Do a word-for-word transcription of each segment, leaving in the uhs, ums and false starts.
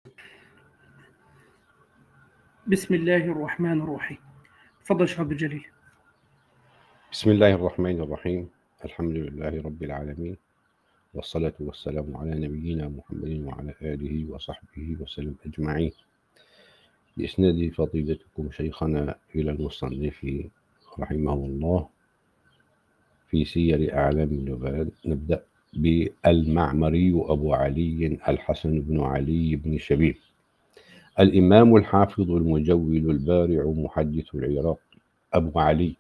بسم الله الرحمن الرحيم. تفضل شيخ عبد الجليل. بسم الله الرحمن الرحيم. الحمد لله رب العالمين، والصلاة والسلام على نبينا محمد وعلى آله وصحبه وسلم أجمعين. بإسناد فضيلتكم شيخنا إلى المصنف رحمه الله في سير أعلام النبلاء، نبدأ بالمعمري أبو علي الحسن بن علي بن شبيب، الإمام الحافظ المجول البارع محدث العراق، أبو علي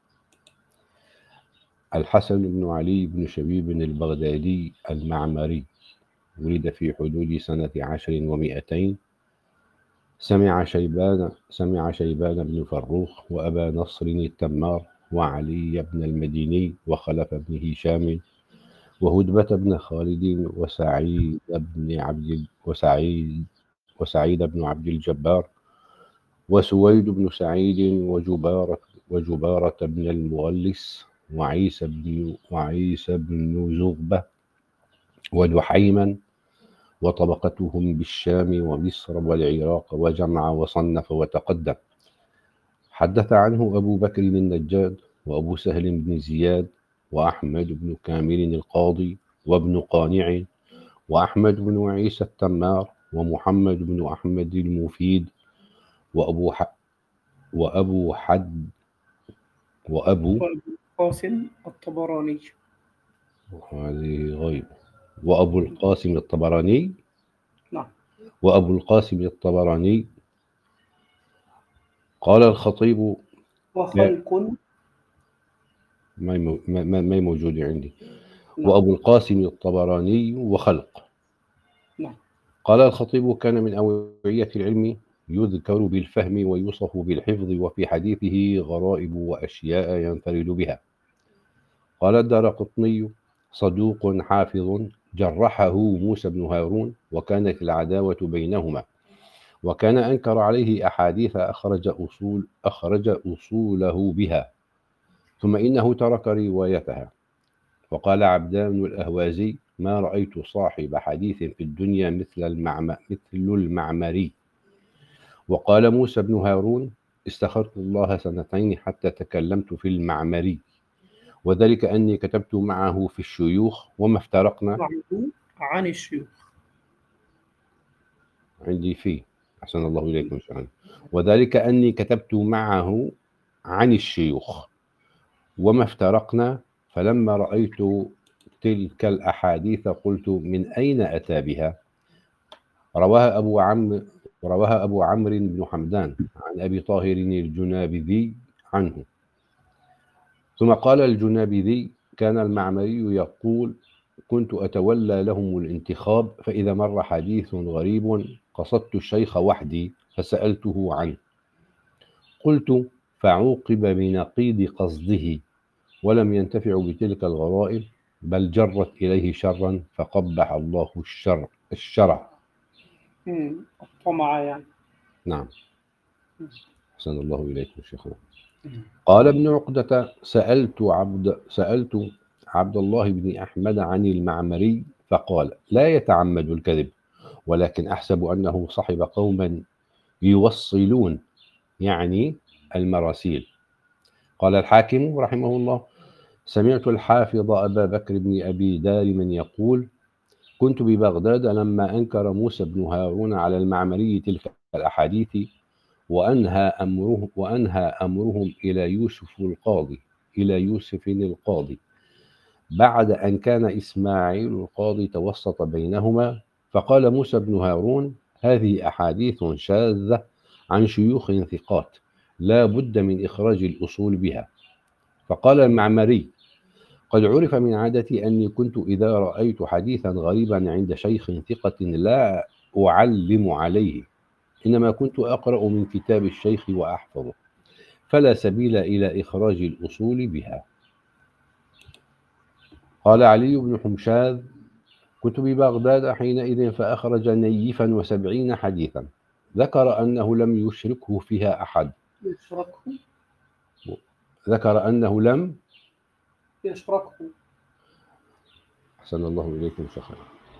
الحسن بن علي بن شبيب البغدادي المعمري، ولد في حدود سنة عشر ومئتين. سمع شيبان سمع شيبان بن فروخ وأبا نصر التمار وعلي بن المديني وخلف بن هشام وهدبة بن خالد وسعيد بن عبد وسعيد وسعيد بن عبد الجبار وسويد بن سعيد وجبارة وجبارة بن المغلس وعيسى بن وعيسى بن زغبة ودحيما وطبقتهم بالشام ومصر والعراق، وجمع وصنف وتقدم. حدث عنه أبو بكر النجاد وأبو سهل بن زياد وأحمد بن كامل القاضي وابن قانع وأحمد بن عيسى التمار ومحمد بن أحمد المفيد وأبو ح... وأبو حد وأبو وأبو القاسم الطبراني. هذه غيب وأبو القاسم الطبراني نعم. وأبو القاسم الطبراني. قال الخطيب وخلق. ما مو- ما ما- ما موجود عندي. نعم. وأبو القاسم الطبراني وخلق. نعم. قال الخطيب: كان من أوعية العلم، يذكر بالفهم ويوصف بالحفظ، وفي حديثه غرائب وأشياء ينفرد بها. قال الدارقطني: صدوق حافظ، جرحه موسى بن هارون، وكانت العداوة بينهما، وكان أنكر عليه أحاديث أخرج أصول أخرج أصوله بها، ثم إنه ترك روايتها. وقال عبدان الأهوازي: ما رأيت صاحب حديث في الدنيا مثل المعم... مثل المعمري. وقال موسى بن هارون: استخرت الله سنتين حتى تكلمت في المعمري، وذلك أني كتبت معه في الشيوخ وما افترقنا. معه عن الشيوخ. عندي فيه، أحسن الله إليكم شيئا. وذلك أني كتبت معه عن الشيوخ وما افترقنا، فلما رأيت تلك الأحاديث قلت: من أين أتى بها؟ رواها أبو عم رواها أبو عمرو بن حمدان عن أبي طاهر الجنابذي عنه. ثم قال الجنابذي: كان المعمري يقول: كنت أتولى لهم الانتخاب، فإذا مر حديث غريب قصدت الشيخ وحدي فسألته عنه، قلت: فعوقب بنقيض قصده، ولم ينتفع بتلك الغرائب، بل جرت إليه شرا، فقبح الله الشر الشرع. مم. الطمع يعني. نعم، أحسن الله إليكم شيخنا. مم. قال ابن عقدة: سألت عبد سألت عبد الله بن أحمد عن المعمري، فقال: لا يتعمد الكذب، ولكن أحسب أنه صحب قوما يوصلون، يعني المراسيل. قال الحاكم رحمه الله: سمعت الحافظ أبا بكر بن أبي دارم يقول: كنت ببغداد لما أنكر موسى بن هارون على المعمري تلك الأحاديث، وأنهى أمره وأنهى أمرهم إلى يوسف القاضي إلى يوسف القاضي بعد أن كان إسماعيل القاضي توسط بينهما. فقال موسى بن هارون: هذه أحاديث شاذة عن شيوخ ثقات، لا بد من إخراج الأصول بها. فقال المعمري: قد عرف من عادتي أني كنت إذا رأيت حديثا غريبا عند شيخ ثقة لا أعلم عليه، إنما كنت أقرأ من كتاب الشيخ وأحفظه، فلا سبيل إلى إخراج الأصول بها. قال علي بن حمشاذ: كنت ببغداد حينئذ فأخرج نيفا وسبعين حديثا، ذكر أنه لم يشركه فيها أحد يشركه. ذكر أنه لم يشركه. أحسن الله إليكم شيخنا.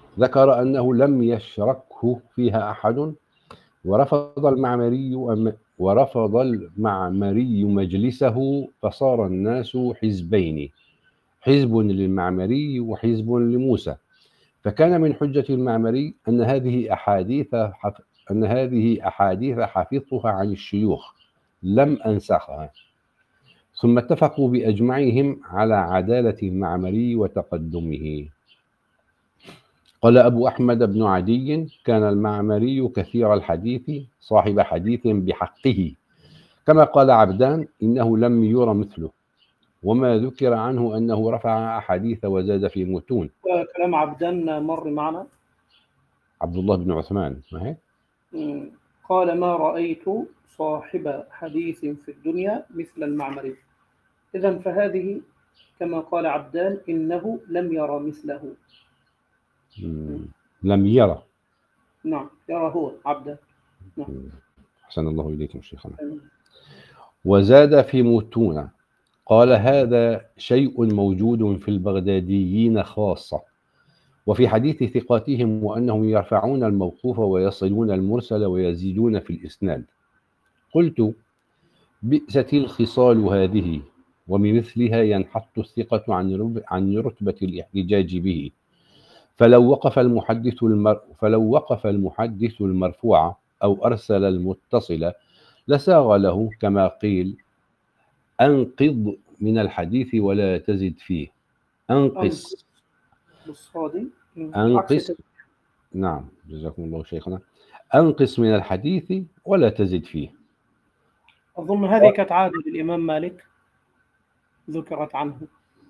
ذكر أنه لم يشركه فيها أحد، ورفض المعمري ورفض المعمري مجلسه، فصار الناس حزبين، حزب للمعمري وحزب لموسى. فكان من حجة المعمري أن هذه أحاديث حف... أن هذه أحاديث حفظتها عن الشيوخ لم أنسخها. ثم اتفقوا بأجمعهم على عدالة المعمري وتقدمه. قال أبو أحمد بن عدي: كان المعمري كثير الحديث صاحب حديث بحقه، كما قال عبدان: إنه لم ير مثله. وما ذكر عنه أنه رفع أحاديث وزاد في متون. كلام عبدان مر معنا. عبد الله بن عثمان، ما هيك؟ مم. قال: ما رأيت صاحب حديث في الدنيا مثل المعمري. إذن فهذه كما قال عبدان إنه لم يرى مثله. مم. لم يرى. نعم، يرى هو عبدان. نعم. أحسن الله إليكم شيخنا. مم. وزاد في متون. قال: هذا شيء موجود في البغداديين خاصة، وفي حديث ثقاتهم، وأنهم يرفعون الموقوف ويصلون المرسل ويزيدون في الإسناد. قلت: بئست الخصال هذه، وبمثلها ينحط الثقة عن عن رتبة الاحتجاج به. فلو وقف المحدث المر... فلو وقف المحدث المرفوع أو أرسل المتصل لساغ له، كما قيل: أنقض من الحديث ولا تزد فيه. أنقص بالصاد. أنقص نعم، جزاكم الله شيخنا. أنقص من الحديث ولا تزد فيه. أظن هذه كانت عادة للإمام مالك ذكرت عنه.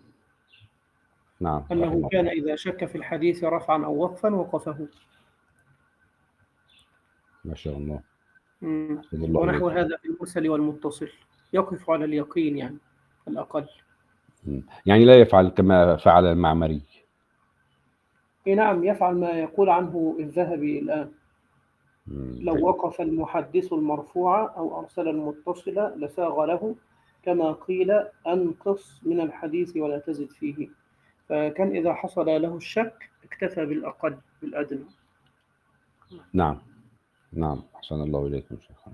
نعم، أنه كان إذا شك في الحديث رفعا أو وقفا وقفه. ما شاء الله. الله ونحو عليك. هذا في المرسل والمتصل يقف على اليقين، يعني الأقل. يعني لا يفعل كما فعل المعمري. إيه نعم، يفعل ما يقول عنه الذهبي الآن. لو وقف المحدث المرفوع أو أرسل المتصل لساغ له، كما قيل: أنقص من الحديث ولا تزد فيه. فكان إذا حصل له الشك اكتفى بالأقل بالأدنى. نعم نعم، أحسن الله إليكم شيخنا.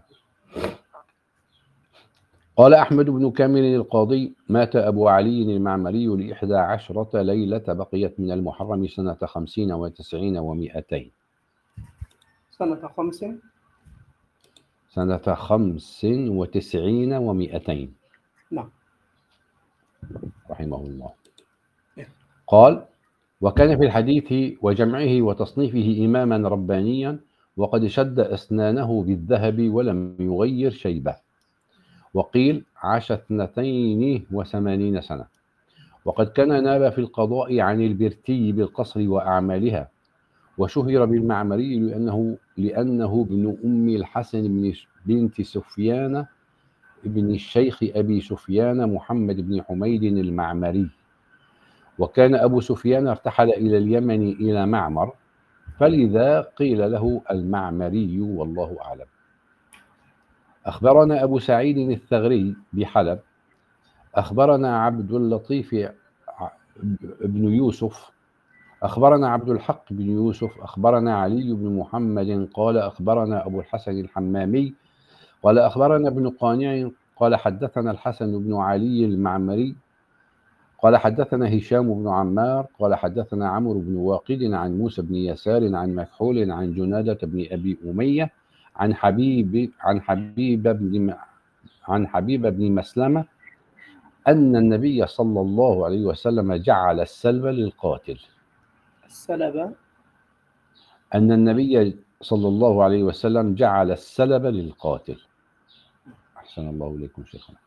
قال أحمد بن كامل القاضي: مات أبو علي المعمري لإحدى عشرة ليلة بقيت من المحرم سنة خمسين وتسعين ومائتين. سنة خمس سنة خمس وتسعين ومائتين. نعم، رحمه الله. قال: وكان في الحديث وجمعه وتصنيفه إماما ربانيا، وقد شد أسنانه بالذهب ولم يغير شيبة. وقيل عاش اثنتين وثمانين سنة. وقد كان ناب في القضاء عن البرتي بالقصر وأعمالها. وشهر بالمعمري لأنه لأنه ابن أم الحسن بن بنت سفيان ابن الشيخ أبي سفيان محمد بن حميد المعمري. وكان أبو سفيان ارتحل إلى اليمن إلى معمر، فلذا قيل له المعمري، والله أعلم. أخبرنا أبو سعيد الثغري بحلب. أخبرنا عبد اللطيف بن يوسف. أخبرنا عبد الحق بن يوسف. أخبرنا علي بن محمد قال: أخبرنا أبو الحسن الحمامي قال: أخبرنا ابن قانع قال: حدثنا الحسن بن علي المعمري قال: حدثنا هشام بن عمار قال: حدثنا عمرو بن واقد عن موسى بن يسار عن مكحول عن جنادة بن أبي أمية عن حبيب عن حبيب بن عن حبيب بن مسلمة أن النبي صلى الله عليه وسلم جعل السلب للقاتل. السلب أن النبي صلى الله عليه وسلم جعل السلب للقاتل. أحسن الله إليكم شيخنا.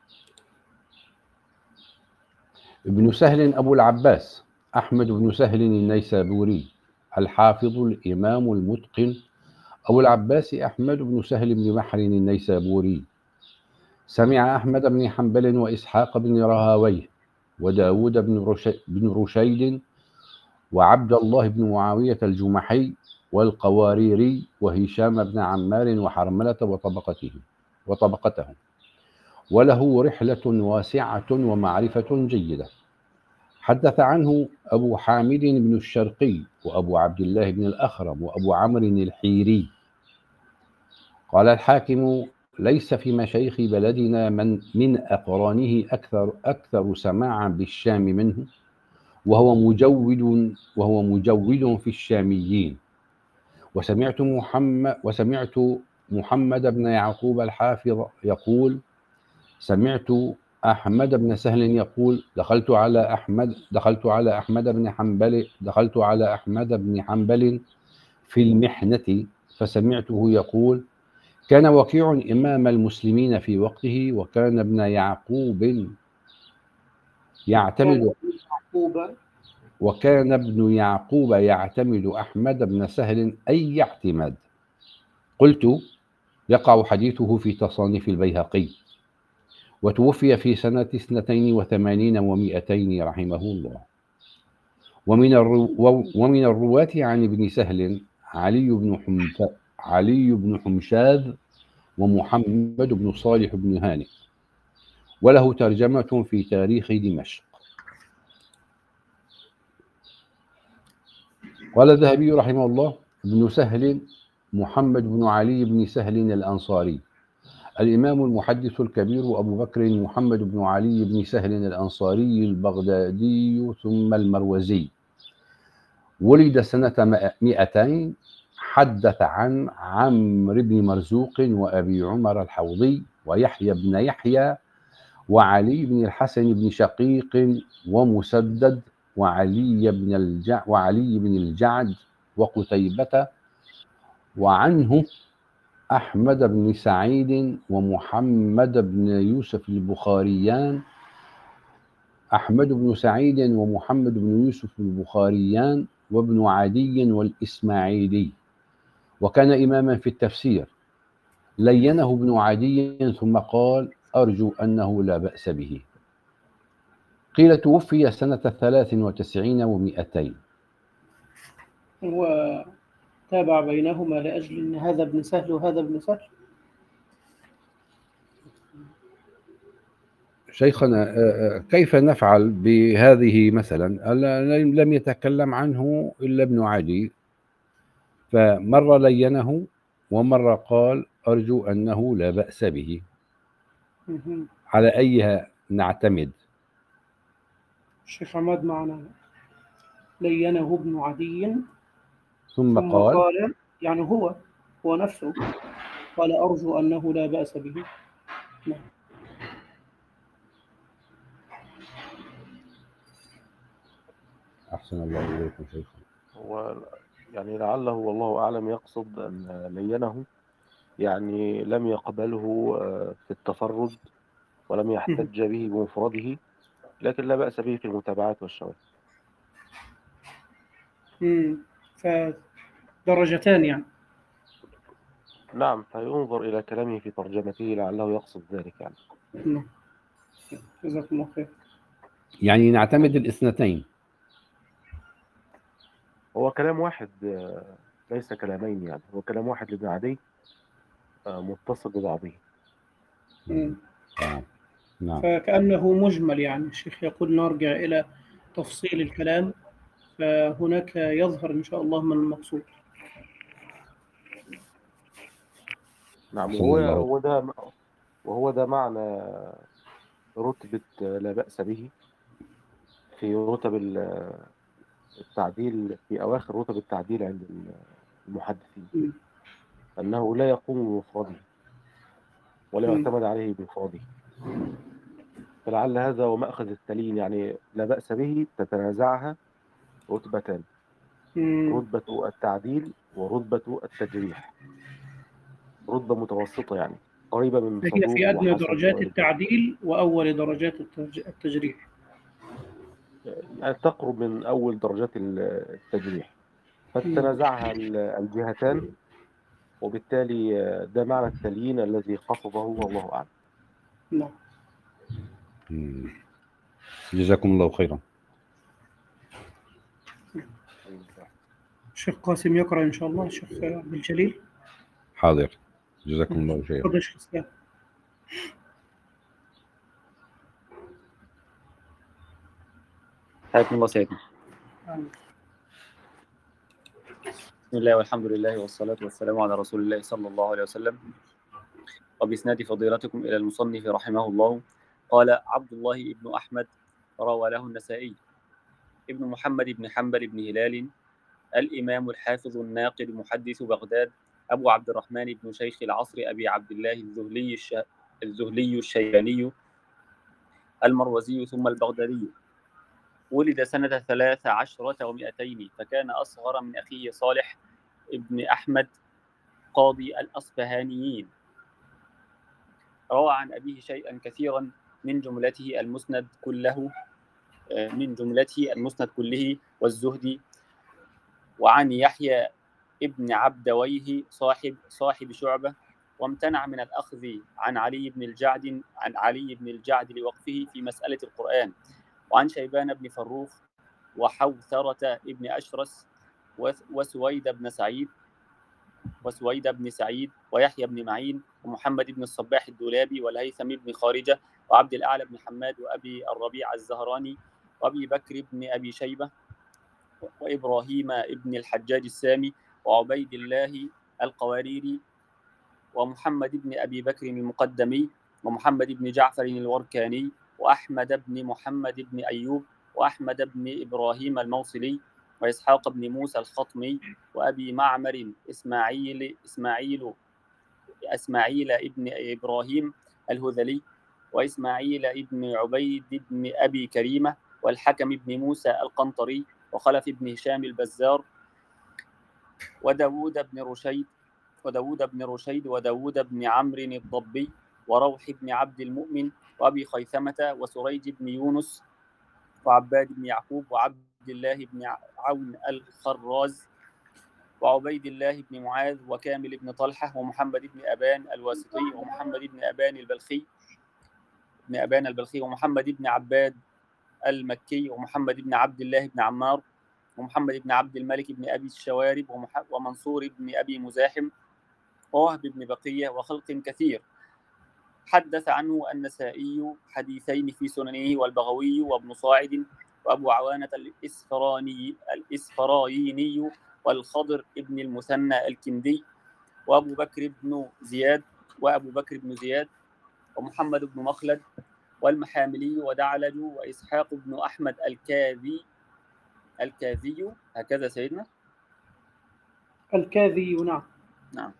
ابن سهل أبو العباس أحمد بن سهل النيسابوري الحافظ الإمام المتقن أبو العباس أحمد بن سهل بن بحر النيسابوري. سمع أحمد بن حنبل وإسحاق بن راهويه وداود بن رشيد وعبد الله بن معاوية الجمحي والقواريري وهشام بن عمار وحرملة وطبقته وطبقتهم، وله رحلة واسعة ومعرفة جيدة. حدث عنه أبو حامد بن الشرقي وأبو عبد الله بن الأخرم وأبو عمرو الحيري. قال الحاكم: ليس في مشايخ بلدنا من من أقرانه أكثر أكثر سماعا بالشام منه، وهو مجود وهو مجود في الشاميين. وسمعت محمد وسمعت محمد بن يعقوب الحافظ يقول: سمعت أحمد بن سهل يقول: دخلت على أحمد دخلت على أحمد بن حنبل دخلت على أحمد بن حنبل في المحنة، فسمعته يقول: كان وكيع إمام المسلمين في وقته، وكان ابن يعقوب يعتمد يعقوب وكان ابن يعقوب يعتمد أحمد بن سهل أي اعتماد. قلت: يقع حديثه في تصانيف البيهقي، وتوفي في سنة اثنتين وثمانين ومئتين رحمه الله. ومن الرو ومن الرواة عن ابن سهل علي بن حمف علي بن حمشاذ ومحمد بن صالح بن هانئ، وله ترجمة في تاريخ دمشق. قال الذهبي رحمه الله: ابن سهل محمد بن علي بن سهل الأنصاري، الإمام المحدث الكبير أبو بكر محمد بن علي بن سهل الأنصاري البغدادي ثم المروزي، ولد سنة مئتين. حدث عن عمرو بن مرزوق وأبي عمر الحوضي ويحيى بن يحيى وعلي بن الحسن بن شقيق ومسدد وعلي بن الجع وعلي بن الجعد وقتيبة، وعنه أحمد بن سعيد ومحمد بن يوسف البخاريان أحمد بن سعيد ومحمد بن يوسف البخاريان وابن عدي والإسماعيلي، وكان إماما في التفسير. لينه ابن عدي ثم قال: أرجو أنه لا بأس به. قيل توفي سنة ثلاث وتسعين ومئتين. وتابع بينهما لأجل أن هذا ابن سهل وهذا ابن سهل. شيخنا، كيف نفعل بهذه مثلا؟ لم يتكلم عنه إلا ابن عدي، فمرة لينه ومرة قال: أرجو أنه لا بأس به. على أيها نعتمد؟ الشيخ عماد معنا لينه ابن عدي ثم, ثم قال, قال يعني هو هو نفسه قال: أرجو أنه لا بأس به. نعم. أحسن الله إليكم شيخنا. هو يعني لعله والله أعلم يقصد أن لينه يعني لم يقبله في التفرد ولم يحتج به بمفرده، لكن لا بأس به في المتابعات والشواهد. امم فدرجتان يعني. نعم، فينظر إلى كلامه في ترجمته لعله يقصد ذلك يعني. نعم، جزاكم الله خير. يعني نعتمد الاثنتين. هو كلام واحد ليس كلامين، يعني هو كلام واحد لابن عدي متصل ببعضه. مم. نعم. فكأنه مجمل، يعني الشيخ يقول نرجع إلى تفصيل الكلام، فهناك يظهر إن شاء الله من المقصود. نعم، وهو وهو ده وهو ده معنى رتبة لا بأس به في رتب التعديل، في أواخر رتب التعديل عند المحدثين، م. أنه لا يقوم بمفرده ولا م. يعتمد عليه بمفرده. فلعل هذا هو مأخذ التلين، يعني لا بأس به تتنازعها رتبتان: م. رتبة التعديل ورتبة التجريح، رتبة متوسطة يعني قريبة من فهي صدوق في أدنى وحسن درجات وغير ذلك، التعديل وأول درجات التجريح، يعني تقرب من أول درجات التجريح، فتتنازعها الجهتان، وبالتالي ده معنى التليين الذي قصده والله أعلم. نعم. جزاكم الله خيرا. الشيخ قاسم يقرأ إن شاء الله. الشيخ عبد الجليل. حاضر، جزاكم الله خيرا. تفضل شيخ اسلام. حياكم الله سيدنا. بسم الله والحمد لله والصلاة والسلام على رسول الله صلى الله عليه وسلم. وبإسناد فضيلتكم إلى المصنف رحمه الله قال: عبد الله بن أحمد روى له النسائي ابن محمد بن حنبل بن هلال الإمام الحافظ الناقد محدث بغداد أبو عبد الرحمن بن شيخ العصر أبي عبد الله الذهلي الش... الذهلي الشيباني المروزي ثم البغدادي. ولد سنة ثلاث عشرة ومئتين، فكان أصغر من أخيه صالح ابن أحمد قاضي الأصفهانيين. روى عن أبيه شيئا كثيرا من جملته المسند كله من جملته المسند كله والزهد. وعن يحيى ابن عبدويه صاحب صاحب شعبة، وامتنع من الأخذ عن علي بن الجعد عن علي بن الجعد لوقفه في مسألة القرآن. وعن شيبان بن فروخ وحوثرة ابن أشرس وسويد بن سعيد وسويد بن سعيد ويحيى بن معين ومحمد بن الصباح الدولابي والهيثم بن خارجة وعبد الأعلى بن حماد وأبي الربيع الزهراني وأبي بكر بن أبي شيبة وإبراهيم ابن الحجاج السامي وعبيد الله القواريري ومحمد بن أبي بكر المقدمي ومحمد بن جعفر الوركاني وأحمد بن محمد بن أيوب وأحمد بن إبراهيم الموصلي وإسحاق بن موسى الخطمي وأبي معمر إسماعيل إسماعيل إسماعيل ابن إبراهيم الهذلي وإسماعيل ابن عبيد بن أبي كريمة والحكم بن موسى القنطري وخلف بن هشام البزار وداود بن رشيد وداود بن رشيد وداود بن عمرو الضبي وروح بن عبد المؤمن وأبي خيثمة وسريج بن يونس وعباد بن يعقوب وعبد الله بن عون الخراز وعبيد الله بن معاذ وكامل بن طلحة ومحمد بن أبان الواسطي ومحمد بن أبان البلخي بن أبان البلخي ومحمد بن عباد المكي ومحمد بن عبد الله بن عمار ومحمد بن عبد الملك بن أبي الشوارب ومنصور بن أبي مزاحم ووهب بن بقية وخلق كثير. حدث عنه النسائي حديثين في سننه والبغوي وابن صاعد وأبو عوانة الإسفراني الإسفرايني والخضر ابن المثنى الكندي وأبو بكر بن زياد وأبو بكر بن زياد ومحمد بن مخلد والمحاملي ودعلج وإسحاق بن أحمد الكاذي الكاذي هكذا سيدنا الكاذي. نعم نعم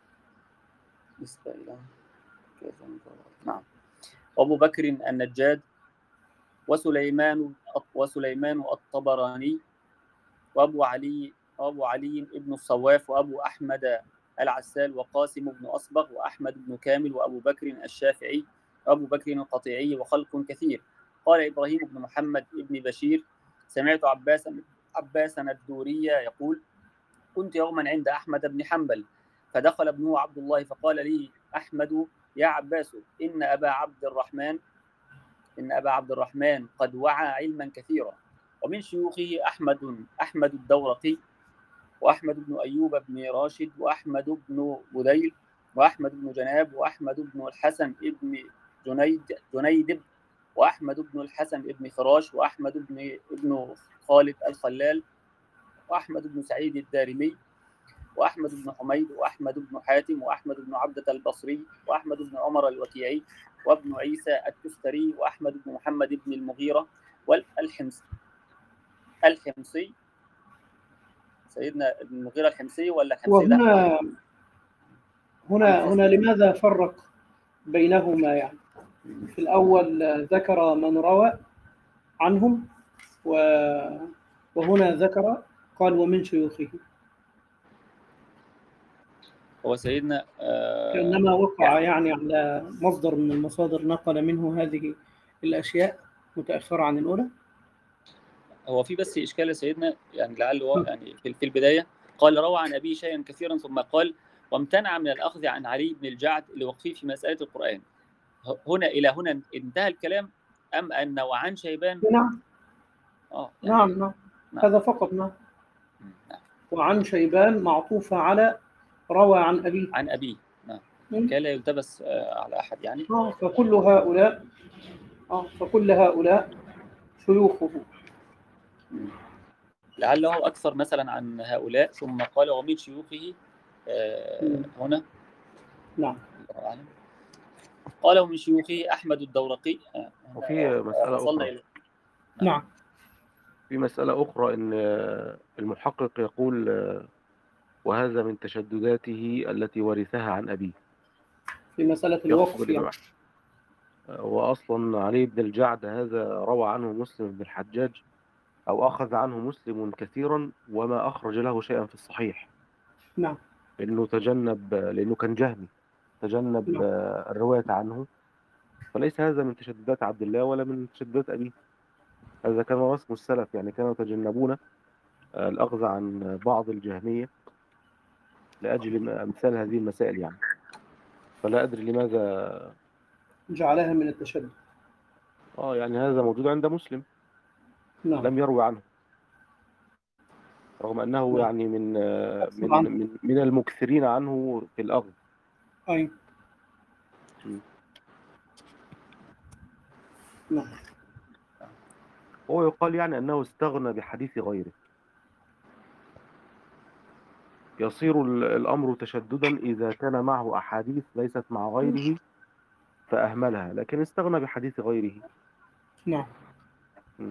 نعم وأبو بكر النجاد وسليمان وسليمان الطبراني وأبو علي وأبو علي ابن الصواف وأبو أحمد العسال وقاسم بن أصبغ وأحمد بن كامل وأبو بكر الشافعي وأبو بكر القطيعي وخلق كثير. قال إبراهيم بن محمد بن بشير: سمعت عباسا عباسا الدوري يقول: كنت يوما عند أحمد بن حنبل فدخل ابنه عبد الله فقال لي أحمد: يا عباس، إن أبا عبد الرحمن إن أبا عبد الرحمن قد وعى علما كثيرا، ومن شيوخه أحمد أحمد الدورقي وأحمد بن أيوب بن راشد وأحمد بن بديل وأحمد بن جناب وأحمد بن الحسن بن جنيد جنيدب وأحمد بن الحسن بن فراش وأحمد بن ابن خالد الخلال وأحمد بن سعيد الدارمي وأحمد بن حميد وأحمد بن حاتم وأحمد بن عبدة البصري وأحمد بن عمر الوكيعي وابن عيسى التستري وأحمد بن محمد بن المغيرة والحمصي الحمصي سيدنا ابن المغيرة الحمصي ولا الحمصي ده؟ وهنا هنا هنا لماذا فرق بينهما؟ يعني في الأول ذكر من روى عنهم وهنا ذكر قال ومن شيوخه. هو سيدنا آه كأنما وقع يعني على مصدر من المصادر نقل منه هذه الأشياء متأخرة عن الأولى. هو في بس إشكال سيدنا، يعني لعله يعني في البداية قال روى عن أبيه شيئا كثيرا ثم قال وامتنع من الأخذ عن علي بن الجعد لوقفه في مسألة القرآن. هنا إلى هنا انتهى الكلام أم أن وعن شيبان؟ نعم آه يعني نعم, نعم. نعم هذا فقط. نعم. نعم وعن شيبان معطوفة على روى عن أبيه عن أبيه. نعم كان لا يلتبس على أحد يعني. آه فكل هؤلاء آه فكل هؤلاء شيوخه. لعله أكثر مثلا عن هؤلاء. ثم قال ومن شيوخه آه هنا نعم الله أعلم. قال ومن شيوخه أحمد الدورقي. آه وفي مسألة أخرى إلى... نعم في مسألة أخرى إن المحقق يقول وهذا من تشدداته التي ورثها عن أبيه في مسألة يقصد الوقف الإمام يعني. أحمد. وأصلا علي بن الجعد هذا روى عنه مسلم بن الحجاج أو أخذ عنه مسلم كثيرا وما أخرج له شيئا في الصحيح، نعم لأنه تجنب لأنه كان جهمي تجنب نعم الرواية عنه. فليس هذا من تشددات عبد الله ولا من تشددات أبيه، هذا كان رسم السلف، يعني كانوا يتجنبون الأخذ عن بعض الجهمية لأجل أمثال هذه المسائل يعني. فلا أدري لماذا جعلها من التشدد. آه يعني هذا موجود عند مسلم نعم لم يروي عنه، رغم أنه نعم يعني من من عنه. من, من المكثرين عنه في الأخذ. أي م. نعم هو يقال يعني أنه استغنى بحديث غيره، يصير الأمر تشددا إذا كان معه أحاديث ليست مع غيره فأهملها، لكن استغنى بحديث غيره. نعم م.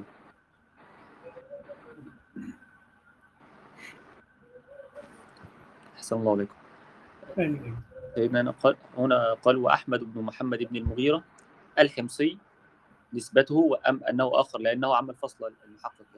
أحسن الله عليكم. آمين. هنا قال هنا قال وأحمد بن محمد بن المغيرة الحمصي نسبته أم أنه آخر، لأنه عمل فصل المحقق.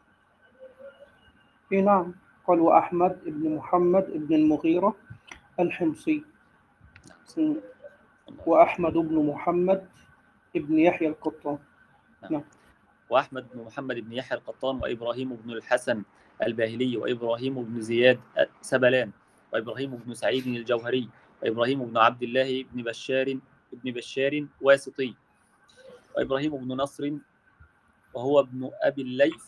إيه نعم قال وأحمد بن محمد بن المغيرة الحمصي. م. وأحمد بن محمد بن يحيى القطان. نعم وأحمد بن محمد بن يحيى القطان وإبراهيم بن الحسن الباهلي وإبراهيم بن زياد سبلان وإبراهيم بن سعيد الجوهري وإبراهيم بن عبد الله بن بشار بن بشار واسطي وإبراهيم بن نصر وهو ابن أبي الليث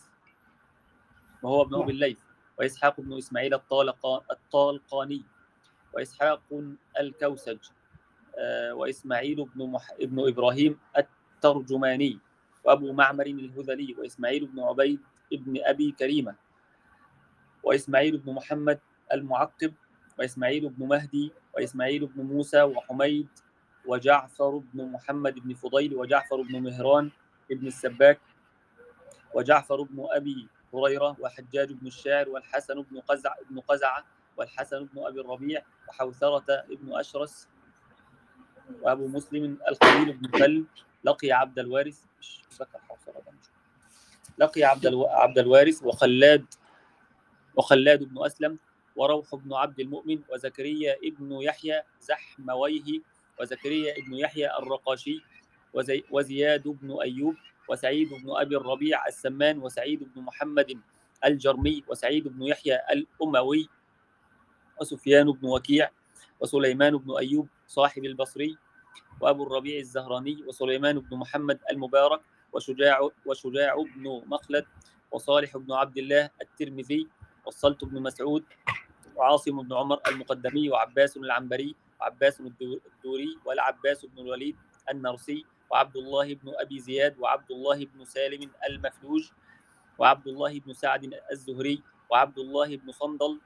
وهو ابن أبي الليث وإسحاق بن إسماعيل الطالقاني وإسحاق الكوسج وإسماعيل بن, مح... ابن إبراهيم الترجماني وأبو معمر الهذلي وإسماعيل بن عبيد ابن أبي كريمة وإسماعيل بن محمد المعقب وإسماعيل بن مهدي وإسماعيل بن موسى وحميد وجعفر بن محمد بن فضيل وجعفر بن مهران بن السباك وجعفر بن أبي هريرة وحجاج بن الشاعر والحسن بن قزع بن قزعة والحسن بن أبي الربيع وحوثرة بن أشرس وأبو مسلم الخليل بن كلب لقي عبد الوارث مش ذكر حوثرة لقي عبد الو... عبد الوارث وخلاد وخلاد بن أسلم وروح بن عبد المؤمن وزكريا ابن يحيى زحمويه وزكريا ابن يحيى الرقاشي وزي... وزياد بن أيوب وسعيد بن أبي الربيع السمان وسعيد بن محمد الجرمي وسعيد بن يحيى الأموي وسفيان بن وكيع وسليمان بن أيوب صاحب البصري وأبو الربيع الزهراني وسليمان بن محمد المبارك وشجاع وشجاع بن مخلد وصالح بن عبد الله الترمذي والصلت بن مسعود وعاصم بن عمر المقدمي وعباس العنبري وعباس الدوري والعباس بن الوليد النرسي وعبد الله بن أبي زياد وعبد الله بن سالم المفلوج وعبد الله بن سعد الزهري وعبد الله بن صندل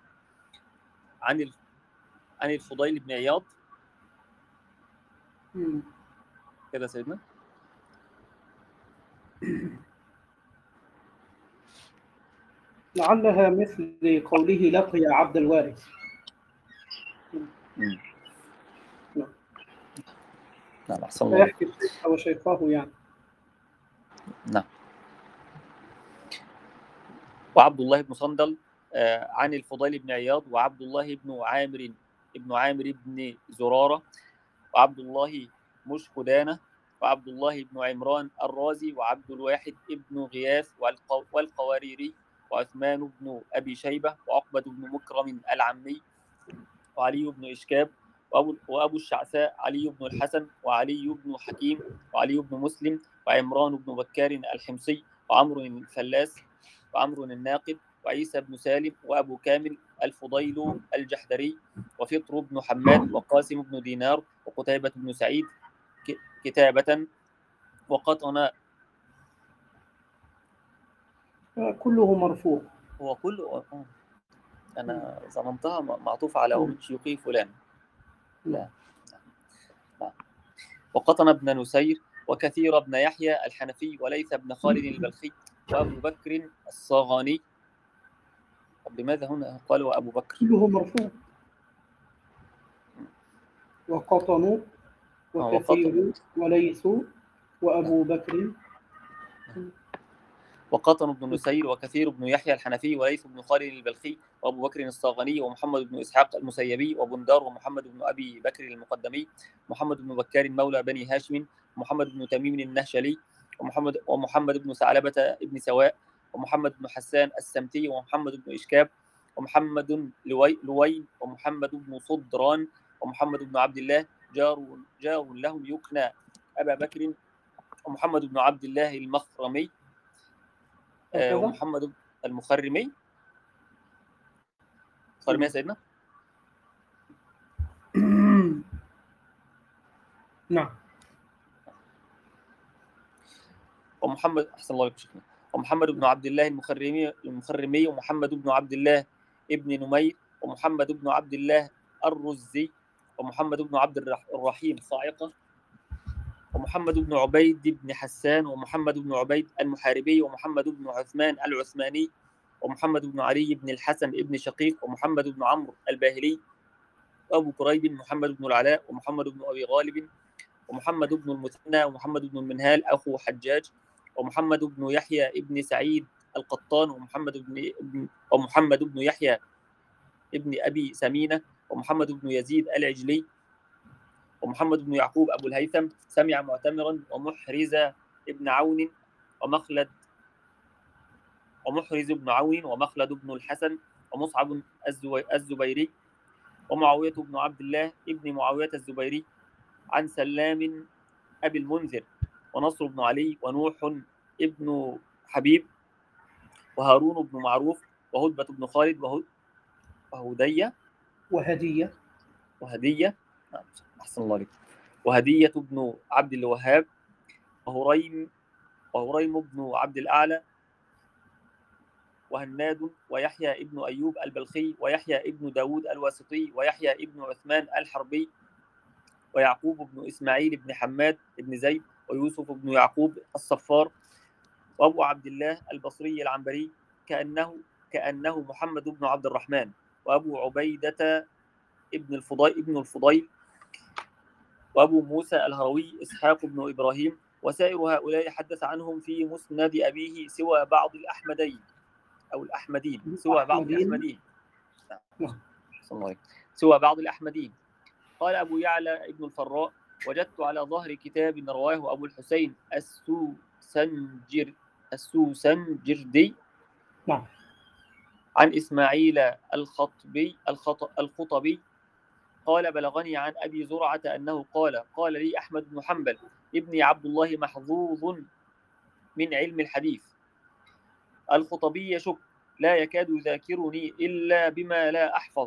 عن عن الفضيل بن عياض. كده سيدنا لعلها مثل قوله لقي عبد الوارث. نعم أحسن الله. يحكي الشيخ وشيخه يعني. نعم. وعبد الله بن صندل عن الفضيل بن عياض وعبد الله بن عامر ابن عامر بن زرارة وعبد الله مشكدانة وعبد الله بن عمران الرازي وعبد الواحد ابن غياث والقواريري وعثمان بن أبي شيبة وعقبة بن مكرم العمي وعلي بن إشكاب وأبو, وأبو الشعثاء علي بن الحسن وعلي بن حكيم وعلي بن مسلم وعمران بن بكار الحمصي وعمرو الفلاس وعمرو الناقد وعيسى بن سالم وأبو كامل الفضيل الجحدري وفطر بن حماد وقاسم بن دينار وقتيبة بن سعيد كتابة وقطن كله مرفوع. هو كله آه. أنا ظننتها معطوف على ومن شيوخه فلان. لا. لا. وقطن بن نسير وكثير بن يحيى الحنفي وليث بن خالد البلخي وأبو بكر الصاغاني. طب لماذا هنا قال وأبو بكر؟ كله مرفوع. وقطن وكثير وليث وأبو بكر. وقطن بن نسير وكثير بن يحيى الحنفي وليث بن خالد البلخي وأبو بكر الصاغني ومحمد بن إسحاق المسيبي وبندار ومحمد بن أبي بكر المقدمي محمد بن بكار مولى بني هاشم ومحمد بن تميم النهشلي ومحمد ومحمد بن ثعلبة بن سواء ومحمد بن حسان السمتي ومحمد بن إشكاب ومحمد لوي لوين ومحمد بن صدران ومحمد بن عبد الله جار جار لهم يكنى أبا بكر ومحمد بن عبد الله المخرمي آه ومحمد المخرمي. مخرمي يا سيدنا. نعم. ومحمد أحسن الله عليك شيخنا. ومحمد بن عبد الله المخرمي المخرمي ومحمد بن عبد الله ابن نمير ومحمد بن عبد الله الرزي ومحمد بن عبد الرحيم صاعقة ومحمد بن عبيد بن حسان ومحمد بن عبيد المحاربي ومحمد بن عثمان العثماني ومحمد بن علي بن الحسن بن شقيق ومحمد بن عمرو الباهلي وأبو كريب محمد بن العلاء ومحمد بن أبي غالب ومحمد بن المثنى ومحمد بن المنهال أخو حجاج ومحمد بن يحيى بن سعيد القطان ومحمد بن ومحمد بن يحيى ابن أبي سمينة ومحمد بن يزيد العجلي ومحمد بن يعقوب أبو الهيثم سمع معتمرا ومحرز ابن عون ومخلد ومحرز بن عون ومخلد بن الحسن ومصعب الزبيري ومعاوية بن عبد الله ابن معاوية الزبيري عن سلام أبي المنذر ونصر بن علي ونوح ابن حبيب وهارون بن معروف وهدبة بن خالد وهدية وهدية وهدية أحسن الله عليك وهدية بن عبد الوهاب وهريم وهريم بن عبد الأعلى وهناد ويحيى ابن أيوب البلخي ويحيى ابن داود الواسطي ويحيى ابن عثمان الحربي ويعقوب بن إسماعيل بن حماد بن زيد ويوسف بن يعقوب الصفار وأبو عبد الله البصري العنبري كأنه كأنه محمد بن عبد الرحمن وأبو عبيدة ابن الفضيل ابن الفضيل وأبو موسى الهروي إسحاق بن إبراهيم وسائر هؤلاء حدث عنهم في مسند أبيه سوى بعض الأحمدين أو الأحمدين سوى بعض الأحمدين سوى بعض الأحمدين. قال أبو يعلى ابن الفراء وجدت على ظهر كتاب رواه أبو الحسين السوسنجر السوسنجردي نعم عن إسماعيل الخطبي الخطبي قال بلغني عن أبي زرعة أنه قال قال لي أحمد بن حنبل ابني عبد الله محظوظ من علم الحديث الخطبي يشك لا يكاد يذاكرني إلا بما لا أحفظ.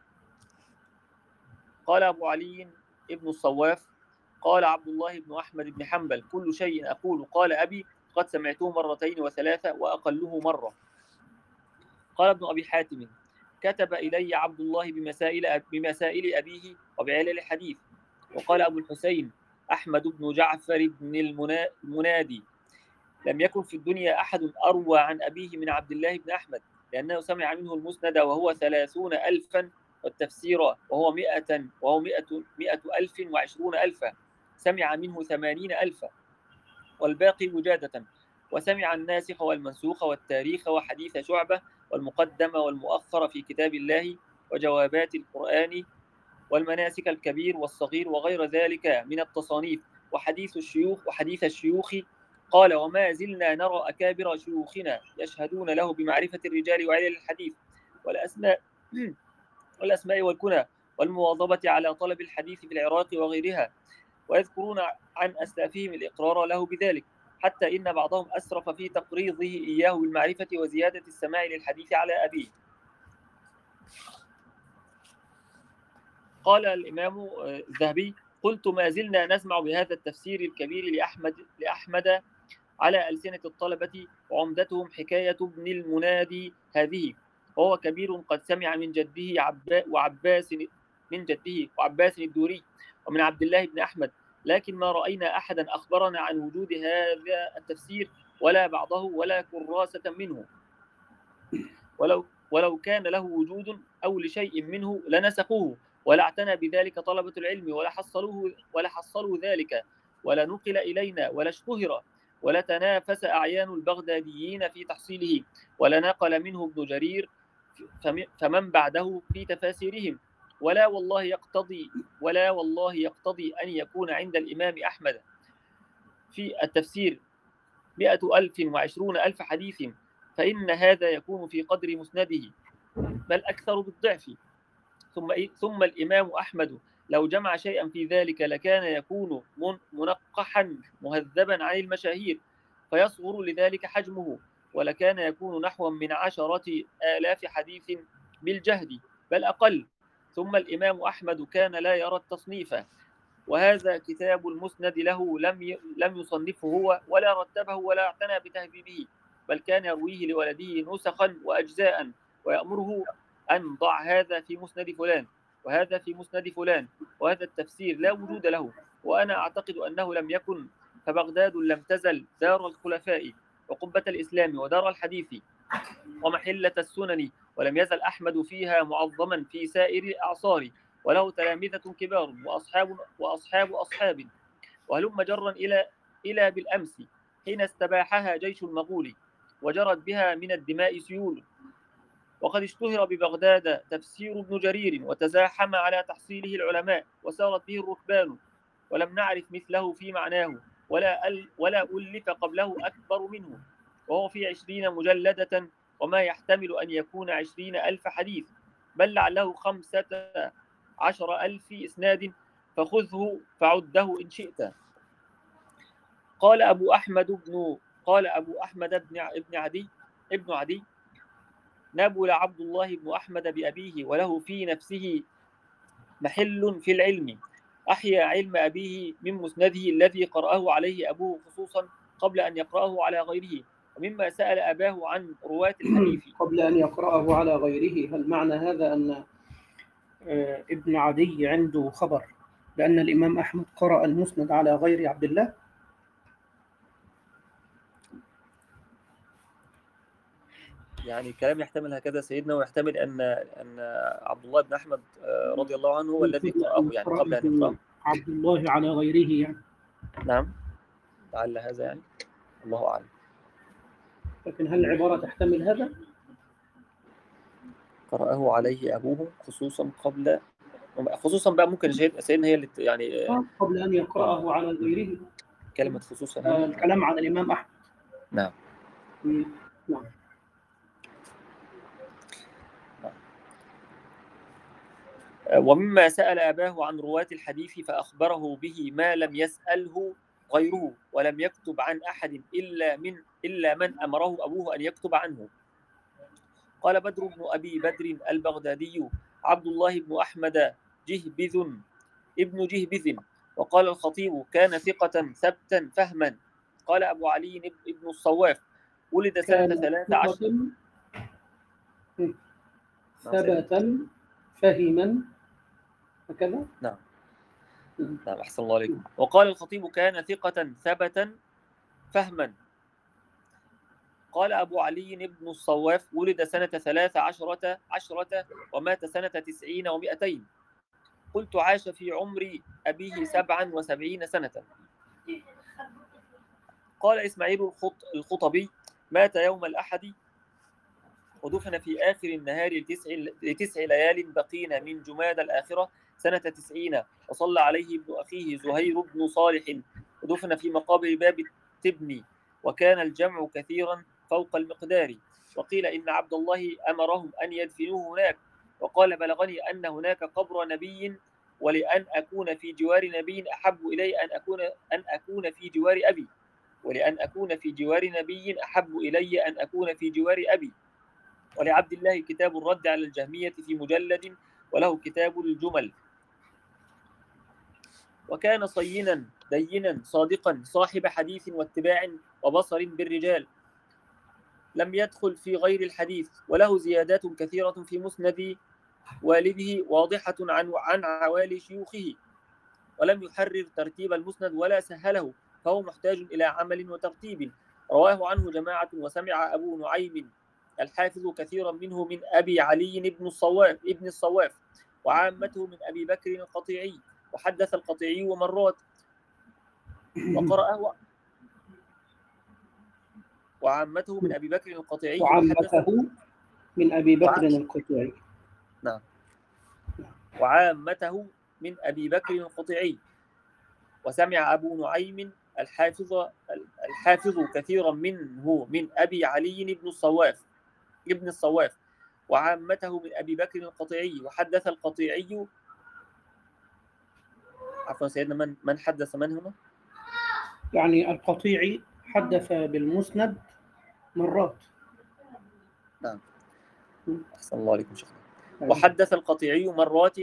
قال أبو علي ابن الصواف قال عبد الله بن أحمد بن حنبل كل شيء أقول قال أبي قد سمعته مرتين وثلاثة وأقله مرة. قال ابن أبي حاتم كتب إلي عبد الله بمسائل, بمسائل أبيه وبعلل الحديث. وقال أبو الحسين أحمد بن جعفر بن المنادي لم يكن في الدنيا أحد أروى عن أبيه من عبد الله بن أحمد لأنه سمع منه المسند وهو ثلاثون ألفا والتفسير وهو مئة وهو مئة, مئة ألف وعشرون ألفا سمع منه ثمانين ألفا والباقي وجادة وسمع الناسخ والمنسوخ والتاريخ وحديث شعبة والمقدم والمؤخر في كتاب الله وجوابات القرآن والمناسك الكبير والصغير وغير ذلك من التصانيف وحديث الشيوخ وحديث الشيوخ. قال وما زلنا نرى أكابر شيوخنا يشهدون له بمعرفة الرجال وعلل الحديث والأسماء والأسماء والكنى والمواظبة على طلب الحديث في العراق وغيرها ويذكرون عن أسلافهم الإقرار له بذلك حتى إن بعضهم أسرف في تقريضه إياه بالمعرفة وزيادة السماع للحديث على أبيه. قال الإمام الذهبي قلت ما زلنا نسمع بهذا التفسير الكبير لأحمد, لأحمد على ألسنة الطلبة، وعمدتهم حكاية ابن المنادي هذه، وهو كبير قد سمع من جده عبا وعباس من جده وعباس الدوري ومن عبد الله بن أحمد، لكن ما رأينا أحدا أخبرنا عن وجود هذا التفسير ولا بعضه ولا كراسة منه، ولو ولو كان له وجود أو لشيء منه لنسخوه، ولا اعتنى بذلك طلبة العلم ولا حصلوه ولا حصلوا ذلك، ولا نقل إلينا ولا اشتهر، ولا تنافس أعيان البغداديين في تحصيله، ولا نقل منه ابن جرير فمن بعده في تفاسيرهم، ولا والله يقتضي ولا والله يقتضي أن يكون عند الإمام أحمد في التفسير مئة ألف وعشرون ألف حديث، فإن هذا يكون في قدر مسنده، بل أكثر بالضعف. ثم ثم الإمام أحمد لو جمع شيئا في ذلك لكان يكون منقحا مهذبا عن المشاهير، فيصغر لذلك حجمه، ولكان يكون نحو من عشرة آلاف حديث بالجهد بل أقل. ثم الإمام أحمد كان لا يرى التصنيف، وهذا كتاب المسند له لم لم يصنفه هو ولا رتبه ولا اعتنى بتهذيبه، بل كان يرويه لولده نسخا وأجزاء، ويأمره أن ضع هذا في مسند فلان وهذا في مسند فلان، وهذا التفسير لا وجود له. وأنا أعتقد أنه لم يكن، فبغداد لم تزل دار الخلفاء وقبة الإسلام ودار الحديث ومحلة السنن، ولم يزل أحمد فيها معظما في سائر الأعصار، وله تلامذة كبار وأصحاب وأصحاب أصحاب، وهلم جرا إلى إلى بالأمس حين استباحها جيش المغول وجرت بها من الدماء سيول. وقد اشتهر ببغداد تفسير ابن جرير، وتزاحم على تحصيله العلماء، وسارت به الركبان، ولم نعرف مثله في معناه، ولا أل ولا ألف قبله أكبر منه، وهو في عشرين مجلدة، وما يحتمل أن يكون عشرين ألف حديث، بل لعله خمسة عشر ألف إسناد، فخذه فعده إن شئت. قال أبو أحمد بن قال أبو أحمد بن ابن عدي ابن عدي نبل عبد الله بن أحمد بأبيه، وله في نفسه محل في العلم، أحيا علم أبيه من مسنده الذي قرأه عليه أبوه خصوصا قبل أن يقرأه على غيره، ومما سأل أباه عن رواة الحديث قبل أن يقرأه على غيره. هل معنى هذا أن ابن عدي عنده خبر بأن الإمام أحمد قرأ المسند على غير عبد الله؟ يعني كلام يحتمل هكذا سيدنا، ويحتمل أن أن عبد الله بن أحمد رضي الله عنه هو الذي قرأه، يعني قبل أن يقرأه عبد الله على غيره يعني. نعم، لعل هذا يعني، الله أعلم. لكن هل العبارة تحتمل هذا؟ قرأه عليه أبوه خصوصا قبل خصوصا بقى ممكن سيدنا هي اللي يعني قبل أن يقرأه على غيره، كلمة خصوصا آه الكلام عن الإمام أحمد. نعم نعم. ومما سأل أباه عن رواة الحديث فأخبره به ما لم يسأله غيره، ولم يكتب عن أحد إلا من إلا من أمره أبوه أن يكتب عنه. قال بدر بن أبي بدر البغدادي عبد الله بن أحمد جهبذ ابن جهبذ. وقال الخطيب كان ثقة ثبتا فهما. قال أبو علي ابن الصواف ولد سنة ثلاث عشر ثبتا فهما هكذا. نعم نعم أحسن الله عليكم. وقال الخطيب كان ثقة ثبتا فهما. قال أبو علي بن الصواف ولد سنة ثلاث عشرة عشرة ومات سنة تسعين ومئتين. قلت عاش في عمر أبيه سبعا وسبعين سنة. قال إسماعيل الخطبي مات يوم الأحد ودفن في آخر النهار لتسع, لتسع ليال بقين من جماد الآخرة سنة تسعين. وصلى عليه ابن أخيه زهير بن صالح ودفن في مقابر باب التبني، وكان الجمع كثيرا فوق المقدار. وقيل إن عبد الله أمرهم أن يدفنوه هناك، وقال بلغني أن هناك قبر نبي، ولأن أكون في جوار نبي أحب إلي أن أكون أن أكون في جوار أبي ولأن أكون في جوار نبي أحب إلي أن أكون في جوار أبي. ولعبد الله كتاب الرد على الجهمية في مجلد، وله كتاب الجمل. وكان صينا دينا صادقا صاحب حديث واتباع وبصر بالرجال، لم يدخل في غير الحديث، وله زيادات كثيرة في مسند والده واضحة عن عن عوالي شيوخه، ولم يحرر ترتيب المسند ولا سهله، فهو محتاج إلى عمل وترتيب. رواه عنه جماعة، وسمع أبو نعيم الحافظ كثيرا منه من أبي علي بن الصواف ابن الصواف، وعامته من أبي بكر القطيعي، وحدث القطيعي مرات وقرأه وعامته من أبي بكر القطيعي وحدث وعامته من أبي بكر وع... القطيعي. نعم وعامته من أبي بكر القطيعي، وسمع أبو نعيم الحافظ الحافظ كثيرا منه من أبي علي بن الصواف ابن الصواف، وعامته من أبي بكر القطيعي، وحدث القطيعي. عفوا سيدنا، من من حدث من هنا؟ يعني القطيعي حدث بالمسند مرات. نعم، أحسن الله عليكم شيخنا. وحدث القطيعي مرات،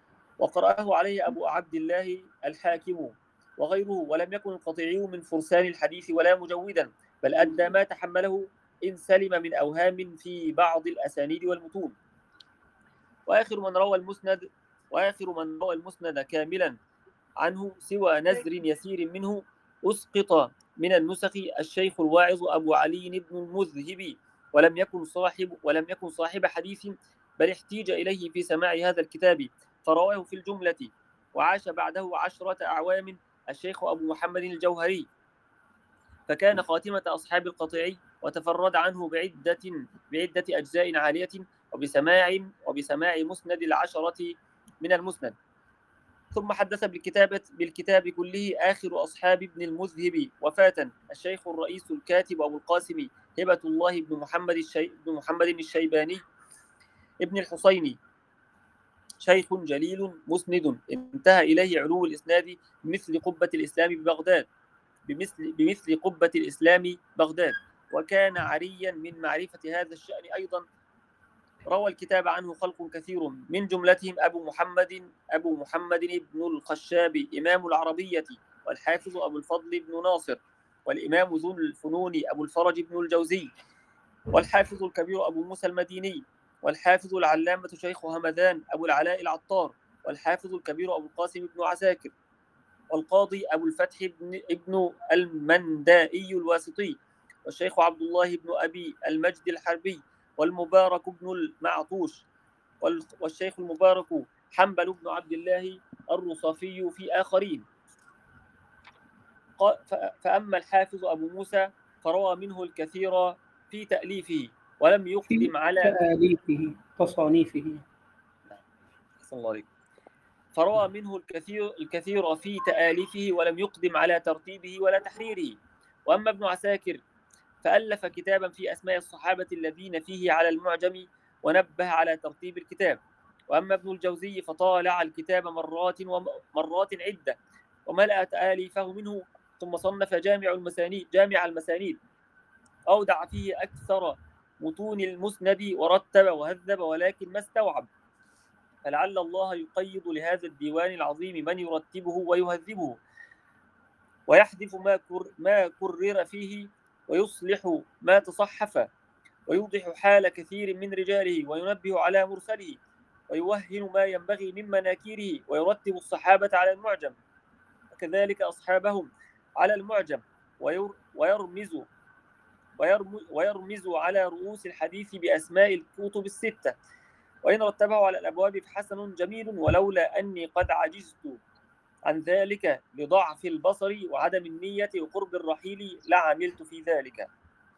وقرأه عليه أبو عبد الله الحاكم وغيره، ولم يكن القطيعي من فرسان الحديث ولا مجودا، بل أدى ما تحمله إن سلم من أوهام في بعض الأسانيد والمتون. وآخر من روى المسند وآخر من روى المسند كاملا عنه سوى نزر يسير منه أسقط من النسخ الشيخ الواعظ أبو علي بن المذهبي، ولم يكن صاحب ولم يكن صاحب حديث، بل احتيج إليه في سماع هذا الكتاب فرواه في الجملة. وعاش بعده عشرة أعوام الشيخ أبو محمد الجوهري، فكان خاتمة أصحاب القطيعي، وتفرد عنه بعدة بعدة أجزاء عالية، وبسماع وبسماع مسند العشرة من المسند. ثم حدث بالكتابة بالكتاب كله آخر أصحاب ابن المذهب وفاة الشيخ الرئيس الكاتب أبو القاسم هبة الله بن محمد الشي... بن محمد الشيباني ابن الحسيني، شيخ جليل مسند انتهى إليه علو الإسناد بمثل قبة الإسلام ببغداد بمثل بمثل قبة الإسلام بغداد، وكان عريا من معرفة هذا الشأن أيضا. روى الكتاب عنه خلق كثير، من جملتهم أبو محمد أبو محمد بن الخشاب إمام العربية، والحافظ أبو الفضل بن ناصر، والإمام ذو الفنون أبو الفرج بن الجوزي، والحافظ الكبير أبو موسى المديني، والحافظ العلامة شيخ همذان أبو العلاء العطار، والحافظ الكبير أبو القاسم بن عساكر، والقاضي أبو الفتح بن ابن المندائي الواسطي، والشيخ عبد الله بن أبي المجد الحربي، والمبارك بن المعطوش، والشيخ المبارك حنبل بن عبد الله الرصافي في آخرين. فأما الحافظ أبو موسى فروى منه الكثير في تأليفه، ولم يقدم على تأليفه تصانيفه. أحسن الله عليك. فروى منه الكثير الكثير في تآليفه، ولم يقدم على ترتيبه ولا تحريره. وأما ابن عساكر فألف كتابا في أسماء الصحابة الذين فيه على المعجم، ونبه على ترتيب الكتاب. وأما ابن الجوزي فطالع الكتاب مرات ومرات عدة، وملأ تآليفه منه، ثم صنف جامع المسانيد جامع المسانيد أودع فيه أكثر متون المسند، ورتب وهذب، ولكن ما استوعب، فلعل الله يقيض لهذا الديوان العظيم من يرتبه ويهذبه، ويحذف ما كر ما كرر فيه، ويصلح ما تصحف، ويوضح حال كثير من رجاله، وينبه على مرسله، ويوهن ما ينبغي من مناكيره، ويرتب الصحابة على المعجم، وكذلك أصحابهم على المعجم، ويرمز ويرمز على رؤوس الحديث بأسماء الكتب الستة، وإن رتبه على الأبواب فحسن جميل، ولولا أني قد عجزت عن ذلك لضعف البصر وعدم النية وقرب الرحيل لعملت في ذلك.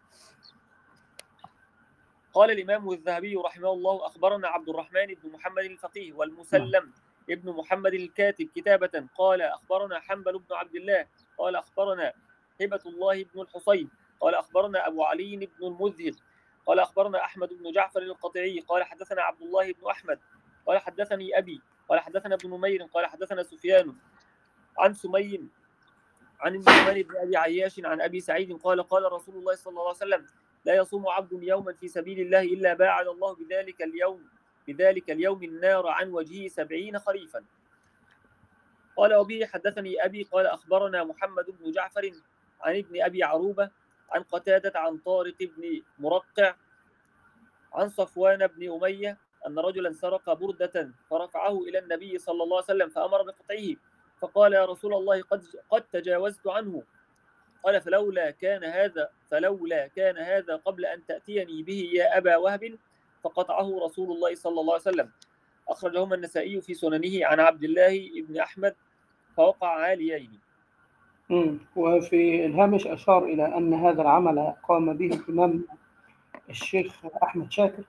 قال الإمام الذهبي رحمه الله: أخبرنا عبد الرحمن بن محمد الفقيه، والمسلم ابن محمد الكاتب كتابة. قال أخبرنا حنبل بن عبد الله، قال أخبرنا هبة الله بن الحسين، قال أخبرنا أبو علي بن المذهب، قال أخبرنا أحمد بن جعفر القطيعي، قال حدثنا عبد الله بن أحمد، قال حدثني أبي، قال حدثنا ابن نمير، قال حدثنا سفيان عن سمي عن النعمان بن أبي عياش عن أبي سعيد قال قال رسول الله صلى الله عليه وسلم: لا يصوم عبد يوما في سبيل الله إلا باعد الله بذلك اليوم بذلك اليوم النار عن وجهه سبعين خريفا. قال وبه حدثني أبي قال أخبرنا محمد بن جعفر عن ابن أبي عروبة عن قتادة عن طارق بن مرقع عن صفوان بن أمية أن رجلا سرق بردة فرفعه إلى النبي صلى الله عليه وسلم فأمر بقطعه، فقال يا رسول الله قد قد تجاوزت عنه. قال فلولا كان هذا فلولا كان هذا قبل أن تأتيني به يا أبا وهب فقطعه رسول الله صلى الله عليه وسلم. أخرجهما النسائي في سننه عن عبد الله بن أحمد فوقع عاليين. مم. وفي الهامش أشار إلى أن هذا العمل قام به الإمام الشيخ أحمد شاكر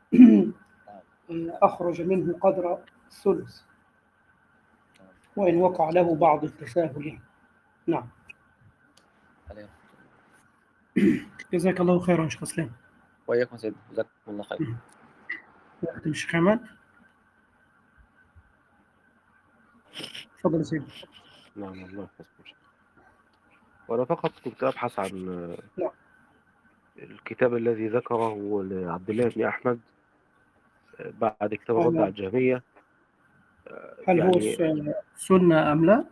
أخرج منه قدر الثلث وإن وقع له بعض التساهل يعني. نعم. جزاك الله خيرا شيخ اسلام. وإياكم سيدنا، جزاكم الله خير. وقت الشيخ عماد. تفضل يا سيدي. نعم الله يحفظك. وأنا فقط كنت أبحث عن نعم. الكتاب الذي ذكره لعبد الله بن أحمد بعد كتاب الرد آه. على الجهمية. هل هو يعني سنة أم لا؟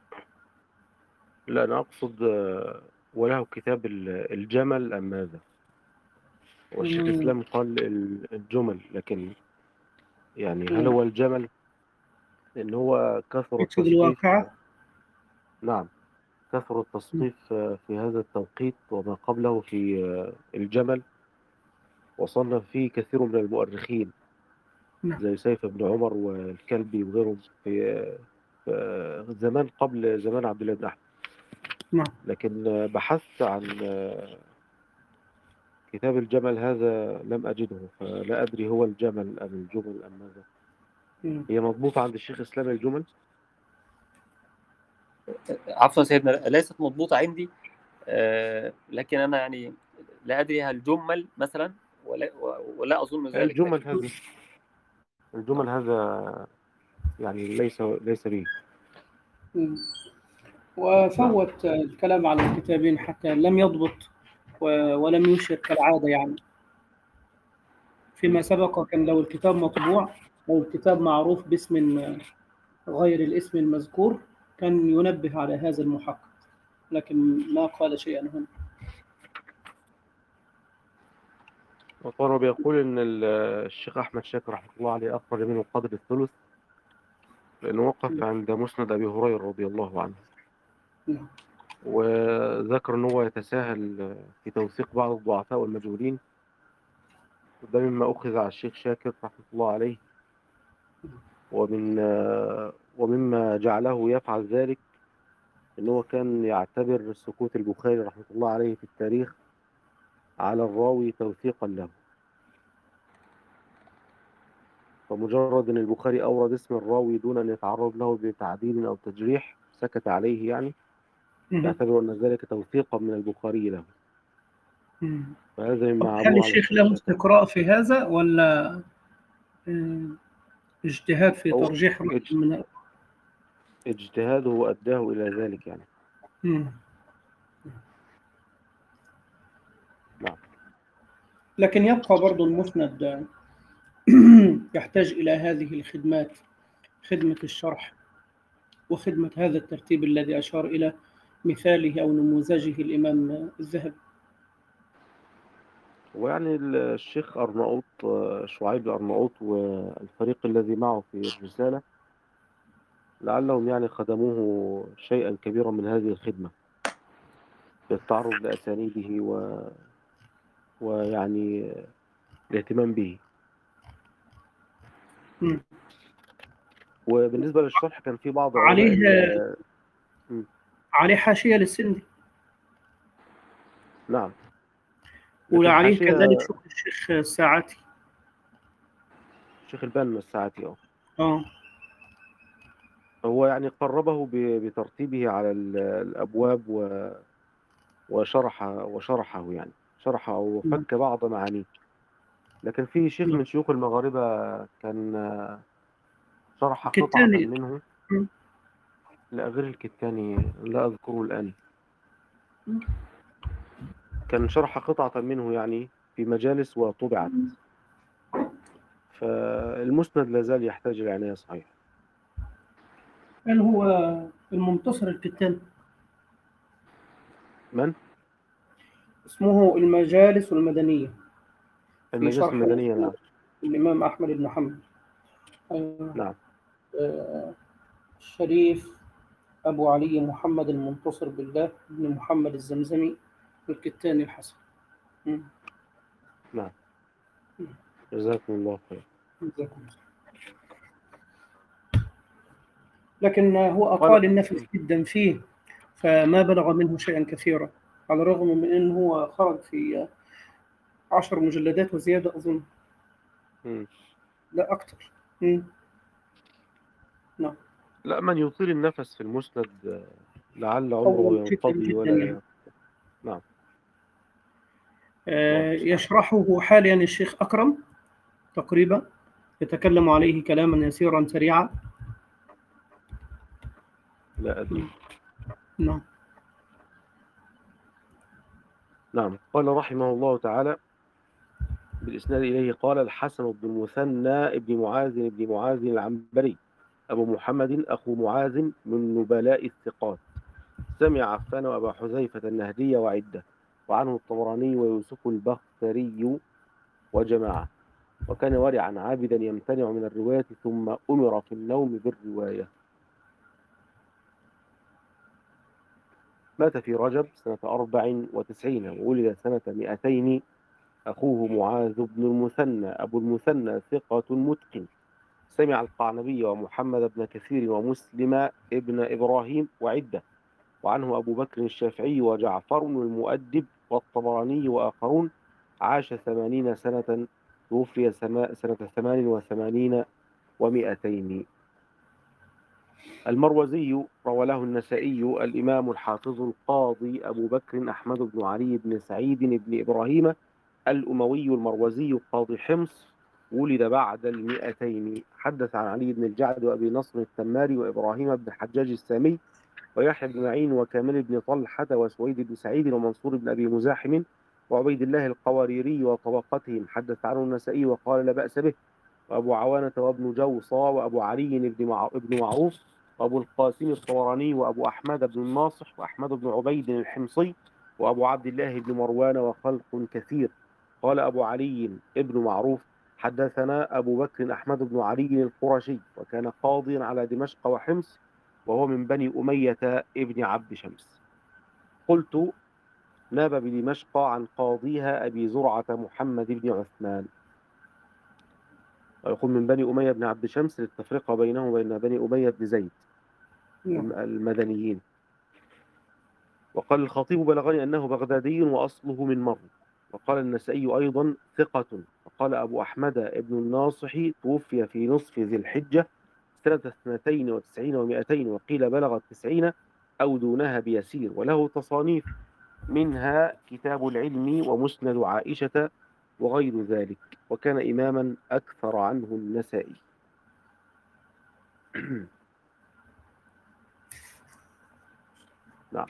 لا أنا أقصد آه، وله كتاب ال- الجمل أم ماذا؟ والشيخ مم. الإسلام قال ال- الجمل، لكن يعني هل مم. هو الجمل؟ لأن هو كثر يقصد التصنيف. الواقعة. نعم، كثر مم. التصنيف آه، في هذا التوقيت وما قبله في آه، الجمل، وصنف فيه كثير من المؤرخين نعم. زي سيف بن عمر والكلبي وغيرهم في آه، في آه، زمان قبل زمان عبد الله بن أحمد. نعم. لكن آه، بحثت عن آه، كتاب الجمل هذا لم أجده، فلا أدري هو الجمل أم الجمل أم ماذا. مم. هي مضبوطة عند الشيخ إسلام الجمل؟ عفوا سيدنا، ليست مضبوطة عندي، آه، لكن أنا يعني لا أدري هل جمل مثلا، ولا, ولا أظن ذلك. الجمل لكن هذا الجمل هذا يعني ليس ليس به. مم. نعم. وفوت الكلام على الكتابين حتى لم يضبط و- ولم يشر كالعادة يعني. فيما سبق كان لو الكتاب مطبوع أو الكتاب معروف باسم غير الاسم المذكور كان ينبه على هذا المحقق، لكن ما قال شيئا هنا. وطبعا بيقول إن ال- الشيخ أحمد شاكر رحمه الله عليه أخرج منه قدر الثلث، لأنه وقف عند مسند أبي هريرة رضي الله عنه، نعم. وذكر أنه هو يتساهل في توثيق بعض الضعفاء والمجهولين، وده مما أخذ على الشيخ شاكر رحمه الله عليه. ومن ومما جعله يفعل ذلك إن هو كان يعتبر سكوت البخاري رحمه الله عليه في التاريخ على الراوي توثيقا له، فمجرد أن البخاري أورد اسم الراوي دون أن يتعرض له بتعديل أو تجريح سكت عليه، يعني مم. يعتبر أن ذلك توثيقا من البخاري له، مم. فهذا طب مما هل عابوه على الشيخ الشيخ له شاكر. استقراء في هذا ولا آه، اجتهاد في هو ترجيح رأي اج- من؟ اجتهاده أداه إلى ذلك يعني. مم. نعم. لكن يبقى برضو المسند يحتاج إلى هذه الخدمات، خدمة الشرح وخدمة هذا الترتيب الذي أشار إلى مثاله أو نموذجه الإمام الذهبي. ويعني الشيخ أرناؤوط شعيب الأرناؤوط والفريق الذي معه في الرسالة لعلهم يعني خدموه شيئا كبيرا من هذه الخدمة بالتعرض لأسانيده و... ويعني الاهتمام به. مم. وبالنسبة للشرح كان في بعض علماء عليه ال... م. عليه حاشية للسندي، نعم، لكن وعليه الحاشية كذلك شكر الشيخ الساعتي. الشيخ البنا الساعتي اه اه. هو يعني قربه ب... بترتيبه على ال- الأبواب و... وشرح وشرحه يعني شرح أو نعم. فك بعض معانيه. لكن في شيخ نعم. من شيوخ المغاربة كان شرح قطعة كالتالي. منه، مم. لا غير الكتاني لا أذكره الآن، كان شرح قطعة منه يعني في مجالس وطبعت، فالمسند لا زال يحتاج العناية صحيح. كان هو المنتصر الكتان، من؟ اسمه المجالس المدنية في المجالس شرح المدنية، نعم. الإمام أحمد بن حنبل. آه، نعم. آه، الشريف أبو علي محمد المنتصر بالله بن محمد الزمزمي الكتاني الحسن. مم. نعم. جزاكم الله خير. جزاكم الله. لكن هو قال أطال النفس جدا فيه، فما بلغ منه شيئا كثيرا، على الرغم من أنه هو خرج في عشر مجلدات وزيادة أظن، مم. لا أكثر. مم. نعم. لا، من يطيل النفس في المسند آه، لعل عمره طول جدا ينقضي جدا ولا يعني. ي... نعم. الله آه، المستعان. يشرحه حاليا الشيخ أكرم تقريبا، يتكلم عليه كلاما يسيرا سريعا. لا أدري. مم. نعم. نعم. قال رحمه الله تعالى بالإسناد إليه قال الحسن بن المثنى ابن معاذ ابن معاذ العنبري أبو محمد أخو معاذ من نبلاء الثقات، سمع عفان وأبا حذيفة النهدي وعدة، وعنه الطبراني ويوسف البختري وجماعة، وكان ورعا عابدا يمتنع من الرواية ثم أمر في النوم بالرواية. مات في رجب سنة أربع وتسعين وولد سنة مئتين. أخوه معاذ بن المثنى أبو المثنى ثقة متقن، سمع القعنبي ومحمد بن كثير ومسلم ابن إبراهيم وعدة، وعنه أبو بكر الشافعي وجعفر المؤدب والطبراني وآخرون، عاش ثمانين سنة، توفي سنة ثمان وثمانين ومئتين. المروزي روى له النسائي الإمام الحافظ القاضي أبو بكر أحمد بن علي بن سعيد بن إبراهيم الأموي المروزي قاضي حمص، ولد بعد المئتين. حدث عن علي بن الجعد وأبي نصر التماري وإبراهيم بن حجاج السامي ويحيى بن معين وكامل بن طلحة وسويد بن سعيد ومنصور بن أبي مزاحم وعبيد الله القواريري وطبقتهم. حدث عنه النسائي وقال لا بأس به. وأبو عوانة وابن جوصى وأبو علي بن مع... ابن معروف وأبو القاسم الطبراني وأبو أحمد بن الناصح وأحمد بن عبيد الحمصي وأبو عبد الله بن مروان وخلق كثير. قال أبو علي ابن معروف حدثنا أبو بكر أحمد بن علي القرشي، وكان قاضيا على دمشق وحمص، وهو من بني أمية ابن عبد شمس. قلت ناب بدمشق عن قاضيها أبي زرعة محمد بن عثمان. ويقول من بني أمية بن عبد شمس للتفرقة بينه وبين بني أمية بن زيد نعم. المدنيين. وقال الخطيب بلغني أنه بغدادي وأصله من مر. وقال النسائي أيضا ثقة. وقال أبو أحمد ابن الناصح توفي في نصف ذي الحجة سنة اثنتين وتسعين ومائتين، وقيل بلغ التسعين أو دونها بيسير، وله تصانيف منها كتاب العلم ومسند عائشة وغير ذلك، وكان إماما أكثر عنه النسائي. نعم.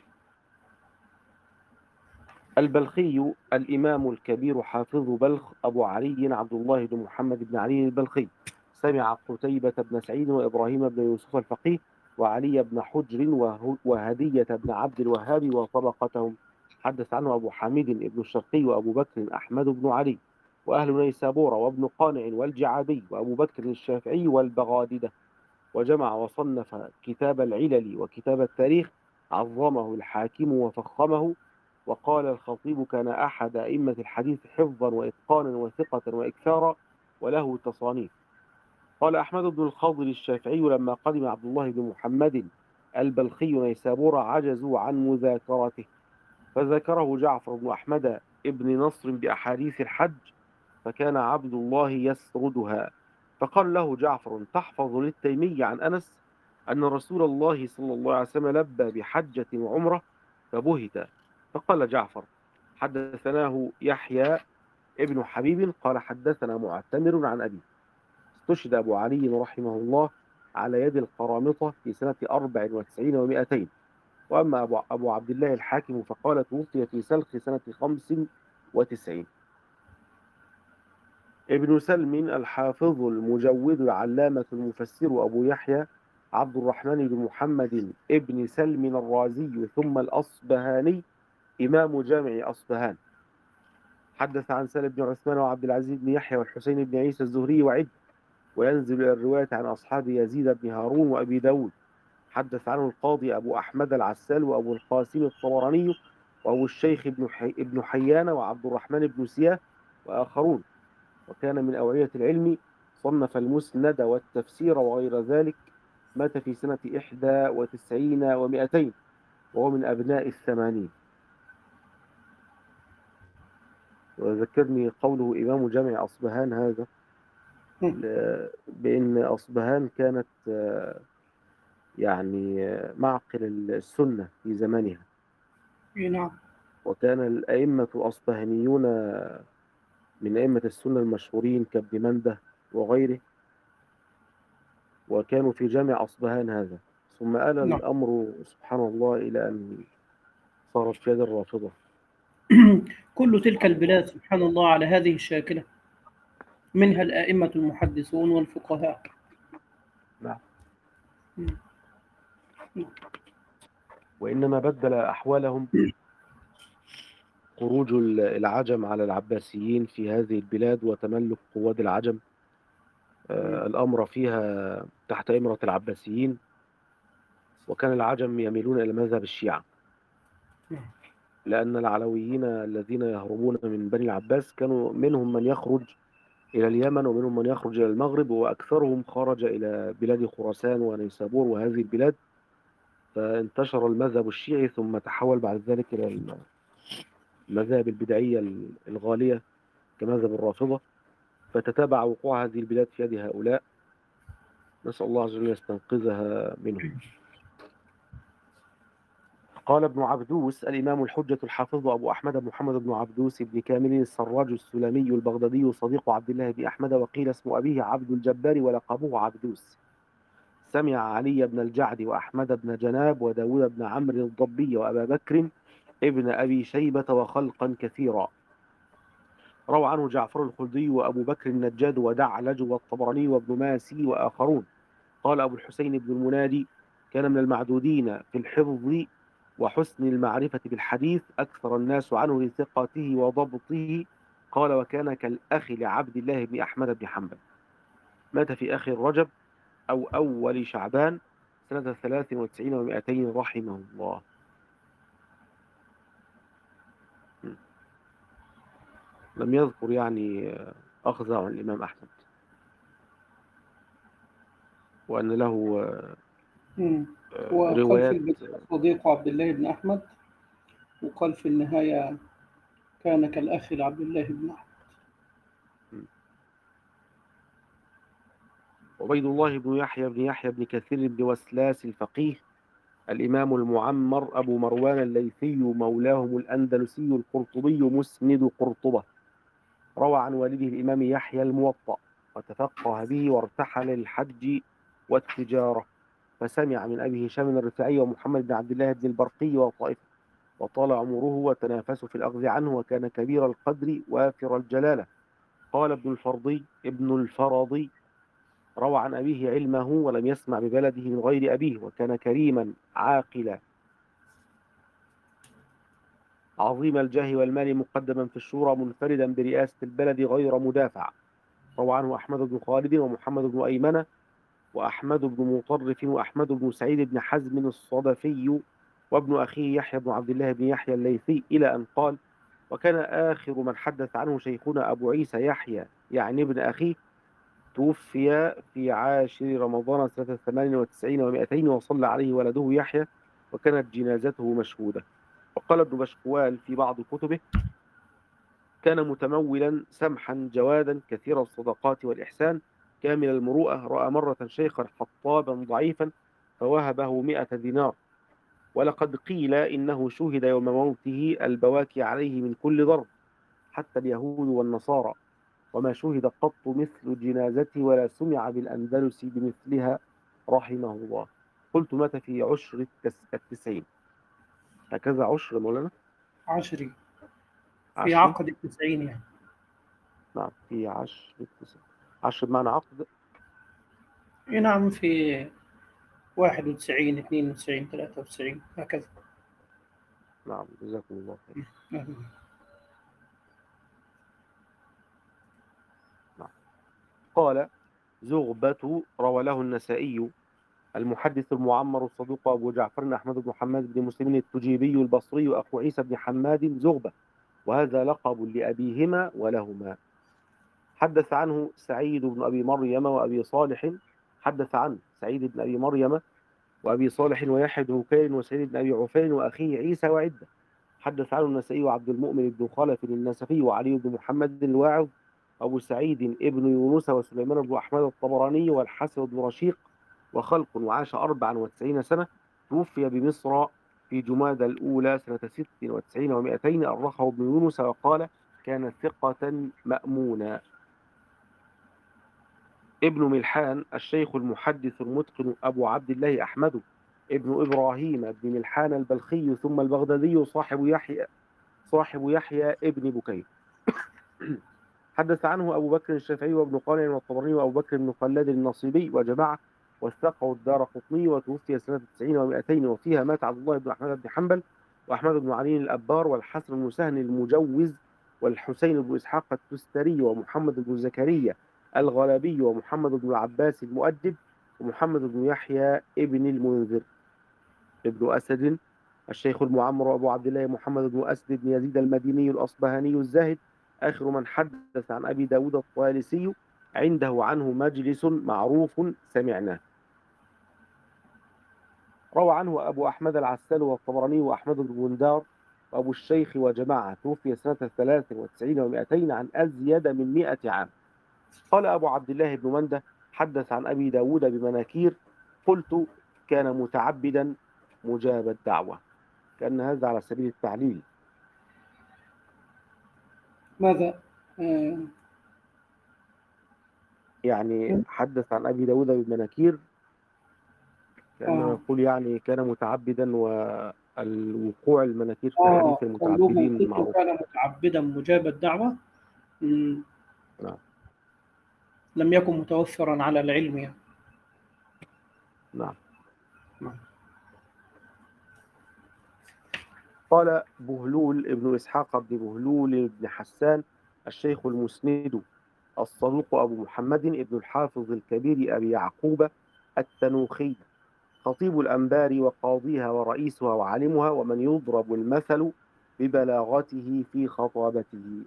البلخي الإمام الكبير حافظ بلخ أبو علي عبد الله بن محمد بن علي البلخي، سمع قتيبة بن سعيد وإبراهيم بن يوسف الفقيه وعلي بن حجر وهدية بن عبد الوهاب وطبقتهم. حدث عنه أبو حميد بن الشرقي وأبو بكر أحمد بن علي وأهل نيسابور وابن قانع والجعادي وأبو بكر الشافعي والبغاددة. وجمع وصنف كتاب العلل وكتاب التاريخ، عظمه الحاكم وفخمه. وقال الخطيب كان أحد أئمة الحديث حفظا وإتقانا وثقة وإكثارا، وله تصانيف. قال أحمد بن الخضر الشافعي لما قدم عبد الله بن محمد البلخي نيسابور عجزوا عن مذاكرته، فذكره جعفر بن أحمد ابن نصر بأحاديث الحج، فكان عبد الله يسردها. فقال له جعفر تحفظ للتيمي عن أنس أن رسول الله صلى الله عليه وسلم لبى بحجة وعمرة، فبهت. فقال جعفر حدثناه يحيى ابن حبيب قال حدثنا معتمر عن أبي. استشهد أبو علي رحمه الله على يد القرامطة في سنة أربع وتسعين ومائتين. وأما أبو, أبو عبد الله الحاكم فقال توفي في سلخ سنة خمس وتسعين. ابن سلم الحافظ المجود العلامة المفسر أبو يحيى عبد الرحمن بن محمد ابن سلم الرازي ثم الأصبهاني إمام جامع أصبهان. حدث عن سالم بن عثمان وعبد العزيز بن يحيى والحسين بن عيسى الزهري وعد، وينزل إلى الرواية عن أصحاب يزيد بن هارون وأبي داود. حدث عنه القاضي أبو أحمد العسال وأبو القاسم الطبراني وأبو الشيخ ابن حي... ابن حيان وعبد الرحمن بن سياه وآخرون، وكان من أوعية العلم، صنف المسند والتفسير وغير ذلك. مات في سنة إحدى وتسعين ومائتين وهو من أبناء الثمانين. وذكرني قوله إمام جامع أصبهان هذا بأن أصبهان كانت يعني معقل السنة في زمانها. نعم. وكان الأئمة الأصبهانيون من أئمة السنة المشهورين كابن منده وغيره، وكانوا في جامع أصبهان هذا. ثم آل نعم. الأمر سبحان الله إلى أن صارت في يد الرافضة. كل تلك البلاد سبحان الله على هذه الشاكلة، منها الآئمة المحدثون والفقهاء. نعم. مم. وإنما بدل أحوالهم خروج العجم على العباسيين في هذه البلاد وتملك قواد العجم. آه الأمر فيها تحت إمرة العباسيين، وكان العجم يميلون إلى مذهب الشيعة، لأن العلويين الذين يهربون من بني العباس كانوا منهم من يخرج إلى اليمن ومنهم من يخرج إلى المغرب، وأكثرهم خرج إلى بلاد خراسان ونيسابور وهذه البلاد. فانتشر المذهب الشيعي ثم تحول بعد ذلك إلى المذاهب البدعية الغالية كمذهب الرافضة، فتتابع وقوع هذه البلاد في يد هؤلاء. نسأل الله عز وجل يستنقذها منهم. قال ابن عبدوس الإمام الحجة الحافظ أبو أحمد محمد بن عبدوس بن كامل السراج السلمي البغدادي صديق عبد الله بن أحمد، وقيل اسم أبيه عبد الجبار ولقبه عبدوس. سمع علي بن الجعد وأحمد بن جناب وداود بن عمرو الضبي وأبا بكر ابن أبي شيبة وخلقا كثيرا. روى عنه جعفر الخلدي وأبو بكر النجاد ودعلج والطبراني وابن ماسي وآخرون. قال أبو الحسين بن المنادي كان من المعدودين في الحفظ وحسن المعرفة بالحديث، أكثر الناس عنه لثقته وضبطه. قال وكان كالأخ لعبد الله بن أحمد بن حنبل. مات في آخر رجب أو أول شعبان سنة ثلاث وتسعين ومائتين رحمه الله. لم يذكر يعني أخذ عن الإمام أحمد، وأن له وقال روايات. في البداية صديق عبد الله بن أحمد، وقال في النهاية كان كالأخ لعبد الله بن أحمد. عبيد الله بن يحيى بن يحيى بن كثير بن وسلاس الفقيه الإمام المعمر أبو مروان الليثي مولاهم الأندلسي القرطبي مسند قرطبة. روى عن والده الإمام يحيى الموطأ، وتفقه به وارتحل للحج والتجارة، فسمع من أبي هشام الرفاعي ومحمد بن عبد الله بن البرقي وطائفة، وطال عمره وتنافسوا في الأخذ عنه، وكان كبير القدر وافر الجلالة. قال ابن الفرضي ابن الفرضي روى عن أبيه علمه ولم يسمع ببلده من غير أبيه، وكان كريما عاقلا عظيم الجاه والمال مقدما في الشورى منفردا برئاسة البلد غير مدافع. روى عنه أحمد بن خالد ومحمد بن أيمن وأحمد بن مطرف وأحمد بن سعيد بن حزم الصدفي وابن أخيه يحيى بن عبد الله بن يحيى الليثي، إلى أن قال وكان آخر من حدث عنه شيخنا أبو عيسى يحيى يعني ابن أخيه، توفي في عاشر رمضان سنة ثمان وتسعين ومائتين وصلى عليه ولده يحيى، وكانت جنازته مشهودة. وقال ابن بشكوال في بعض كتبه كان متمولا سمحا جوادا كثير الصدقات والإحسان كامل المروءة. رأى مرة شيخا حطابا ضعيفا فوهبه مئة دينار، ولقد قيل إنه شهد يوم موته البواكي عليه من كل ضرب حتى اليهود والنصارى، وما شهد قط مثل جنازته ولا سمع بالأندلس بمثلها رحمه الله. قلت مات في عشر التسعين. هكذا عشر مولانا عشري في عشري. عقد التسعين يعني. نعم في عشر التسعين. عشر بمعنى عقد. نعم في واحد وتسعين اثنين وتسعين ثلاثة وتسعين هكذا. نعم جزاكم الله خير. نعم. قال زغبة روى له النسائي المحدث المعمر الصدوق أبو جعفر أحمد بن محمد بن مسلم التجيبي البصري أخو عيسى بن حماد زغبة، وهذا لقب لأبيهما ولهما. حدث عنه سعيد بن أبي مريم وأبي صالح حدث عنه سعيد بن أبي مريم وأبي صالح ويحيى بن بكير وسعيد بن أبي عفير وأخيه عيسى وعدة. حدث عنه النسائي وعبد المؤمن بن خلف النسفي وعلي بن محمد الواعظ أبو سعيد ابن يونس وسليمان بن أحمد الطبراني والحسن بن رشيق وخلق، وعاش أربعا وتسعين سنة. توفي بمصر في جمادى الأولى سنة ست وتسعين ومائتين. أرخه ابن يونس وقال كان ثقة مأمونا. ابن ملحان الشيخ المحدث المتقن أبو عبد الله أحمد ابن إبراهيم بن ملحان البلخي ثم البغدادي صاحب يحيى صاحب يحيى ابن بكير. حدث عنه أبو بكر الشافعي وابن قانع والطبراني وأبو بكر بن خلاد النصيبي وجماعة، وثقه الدارقطني، وتوفي سنة تسعين ومائتين، وفيها مات عبد الله بن أحمد بن حنبل وأحمد بن علي الأبار والحسن بن سهل المجوز والحسين بن إسحاق التستري ومحمد بن زكريا الغلبي ومحمد بن العباس المؤدب ومحمد بن يحيى ابن المنذر. ابن أسد الشيخ المعمر أبو عبد الله محمد بن أسد بن يزيد المديني الأصبهاني الزاهد آخر من حدث عن أبي داود الطيالسي، عنده عنه مجلس معروف سمعناه. روى عنه أبو أحمد العسال والطبراني وأحمد بن بندار وأبو الشيخ وجماعة. توفي سنة ثلاث وتسعين ومائتين عن أزيد من مائة عام. قال أبو عبد الله بن مندة حدث عن أبي داود بمناكير، قلت كان متعبدا مجاب الدعوة. كأن هذا على سبيل التعليل. ماذا؟ آه يعني حدث عن أبي داود بمناكير كأنه آه. يقول يعني كان متعبدا، والوقوع المناكير في آه حديث قوله المتعبدين قلت معروف. كان متعبدا مجاب الدعوة. مم. نعم. لم يكن متوفرا على العلم يعني. نعم. نعم. قال بهلول ابن إسحاق بن بهلول بن حسان الشيخ المسند الصدوق أبو محمد ابن الحافظ الكبير أبي يعقوب التنوخي، خطيب الأنبار وقاضيها ورئيسها وعالمها، ومن يضرب المثل ببلاغته في خطابته.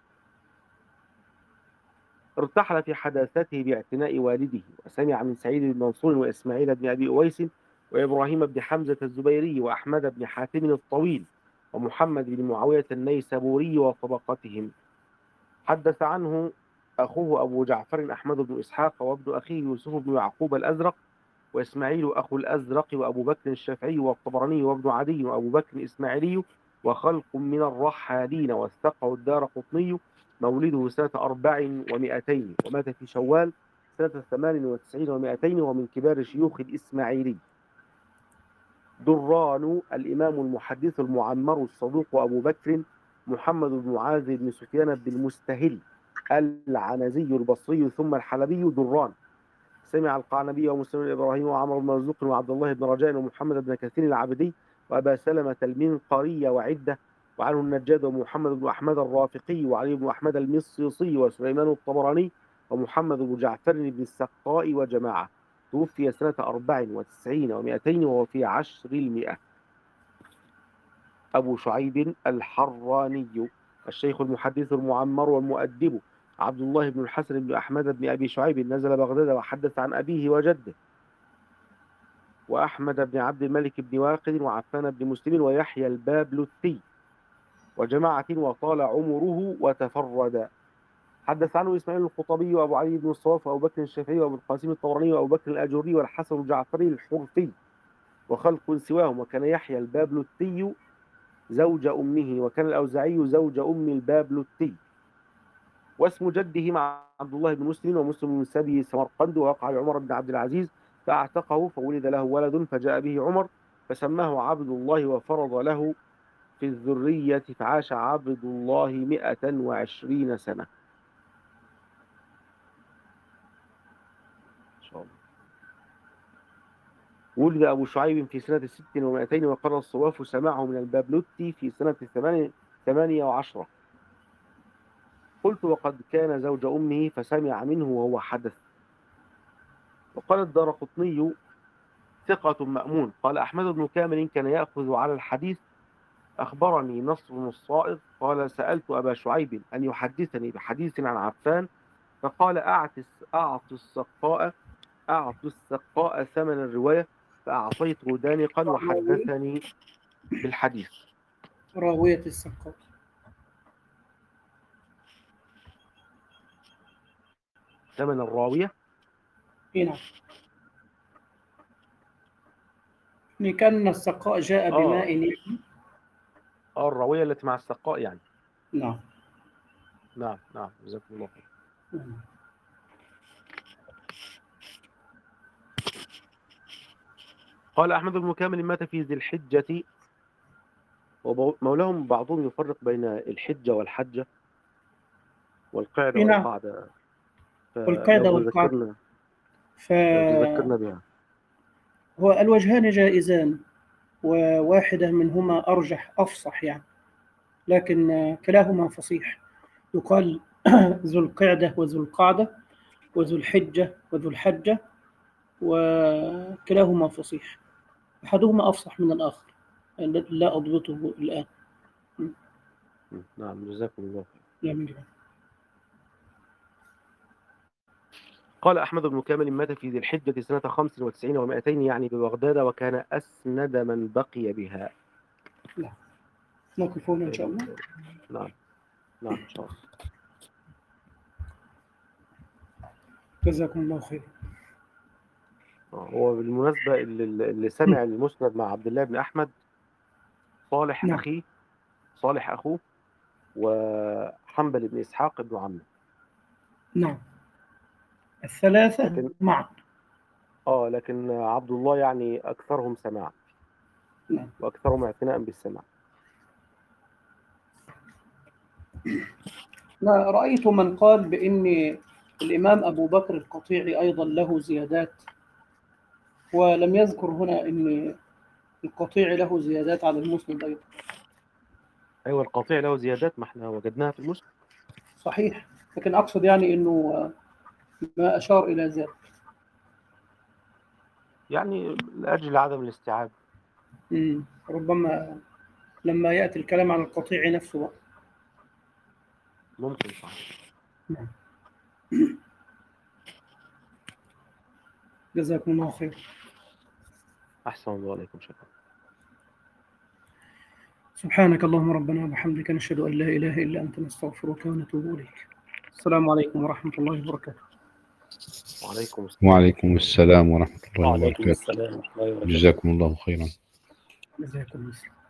ارتحل في حداثته باعتناء والده، وسمع من سعيد بن منصور وإسماعيل بن أبي أويس وإبراهيم بن حمزة الزبيري وأحمد بن حاتم الطويل ومحمد بن معاوية النيسابوري وطبقتهم. حدث عنه أخوه أبو جعفر أحمد بن إسحاق وابن أخيه يوسف بن يعقوب الأزرق وإسماعيل أخو الأزرق وأبو بكر الشافعي والطبراني وابن عدي وأبو بكر الإسماعيلي وخلق من الرحالين، وثقه الدارقطني. مولده سنة أربع ومائتين، ومات في شوال سنة ثمان وتسعين ومائتين، ومن كبار شيوخ الإسماعيلي. دران الإمام المحدث المعمر الصدوق أبو بكر محمد بن معاذ بن سفيان بن المستهل العنزي البصري ثم الحلبي دران. سمع القعنبي ومسلم بن إبراهيم وعمر بن مرزوق وعبد الله بن رجاء ومحمد بن كثير العبدي وأبا سلمة المنقري وعدة، وعنه النجاد ومحمد بن أحمد الرافقي وعلي بن أحمد المصيصي وسليمان الطبراني ومحمد بن جعفر بن السقاء وجماعة. توفي سنة أربع وتسعين ومائتين وهو في عشر المئة. أبو شعيب الحراني الشيخ المحدث المعمر والمؤدب عبد الله بن الحسن بن أحمد بن أبي شعيب نزل بغداد وحدث عن أبيه وجده، وأحمد بن عبد الملك بن واقد وعفان بن مسلم ويحيى البابلتي وجماعة، وطال عمره وتفرد. حدث عنه إسماعيل الخطبي وأبو علي بن الصواف وأبو بكر الشافعي وأبو القاسم الطبراني وأبو بكر الأجوري والحسن الجعفري الحرفي وخلق سواهم. وكان يحيى البابلتي زوج أمه، وكان الأوزاعي زوج أم البابلتي. واسم جده مع عبد الله بن مسلم ومسلم بن سبي سمرقند، ووقع لعمر بن عبد العزيز فأعتقه، فولد له ولد فجاء به عمر فسماه عبد الله وفرض له في الذرية، فعاش عبد الله مئة وعشرين سنة. إن شاء الله. ولد أبو شعيب في سنة ست ومائتين، وقال الصواف سماعه من البابلوتي في سنة ثمانية وعشرة. قلت وقد كان زوج أمه فسمع منه وهو حدث. وقال الدارقطني ثقة مأمون. قال أحمد بن كامل كان يأخذ على الحديث. أخبرني نصر الصائغ قال سألت أبا شعيب أن يحدثني بحديث عن عفان، فقال أعط أعط السقاء أعط السقاء ثمن الرواية، فأعطيته دانقا وحدثني بالحديث. راوية السقاء. ثمن الراوية. نعم. إن كان السقاء جاء بماء يعني. اه الراوية التي مع السقاء يعني. نعم نعم نعم جزاكم الله خير. نعم. قال أحمد بن كامل مات في ذي الحجة، ومولاهم بعضهم يفرق بين الحجة والحجة والقعدة نعم. والقعدة. والقعدة والقعدة ف... تذكرنا بها. هو الوجهان جائزان، وواحدة منهما أرجح أفصح يعني، لكن كلاهما فصيح. يقال ذو القعدة وذو القعدة وذو الحجة وذو الحجة، وكلاهما فصيح. أحدهما أفصح من الآخر لا أضبطه الآن. نعم جزاكم الله خير. جميل. قال أحمد بن كامل مات في ذي الحجة سنة خمس وتسعين ومائتين يعني ببغداد، وكان أسند من بقي بها. لا نقف هنا إن شاء الله. نعم نعم إن شاء الله. جزاكم الله خير. هو بالمناسبة اللي, اللي سمع المسند مع عبد الله بن أحمد صالح نعم. أخي صالح أخوه وحنبل بن إسحاق بن عمه. نعم الثلاثة لكن معا. آه لكن عبد الله يعني أكثرهم سماع. نعم. وأكثرهم اعتناء بالسماع. لا رأيت من قال بأن الإمام أبو بكر القطيعي أيضا له زيادات، ولم يذكر هنا أن القطيعي له زيادات على المسند أيضا. أيوة القطيع له زيادات، ما احنا وجدناها في المسند. صحيح، لكن أقصد يعني أنه ما أشار إلى ذلك يعني لأجل عدم الاستيعاب. ربما لما يأتي الكلام عن القطيع نفسه بقى. ممكن صحيح. نعم. جزاكم الله خير. أحسن الله عليكم شكرا. سبحانك اللهم ربنا وبحمدك، نشهد أن لا إله إلا أنت، نستغفرك ونتوب إليك. السلام عليكم ورحمة الله وبركاته. وعليكم السلام. وعليكم السلام ورحمة الله وعليكم وبركاته. السلام ورحمة الله وبركاته. جزاكم الله خيرا. جزاكم الله.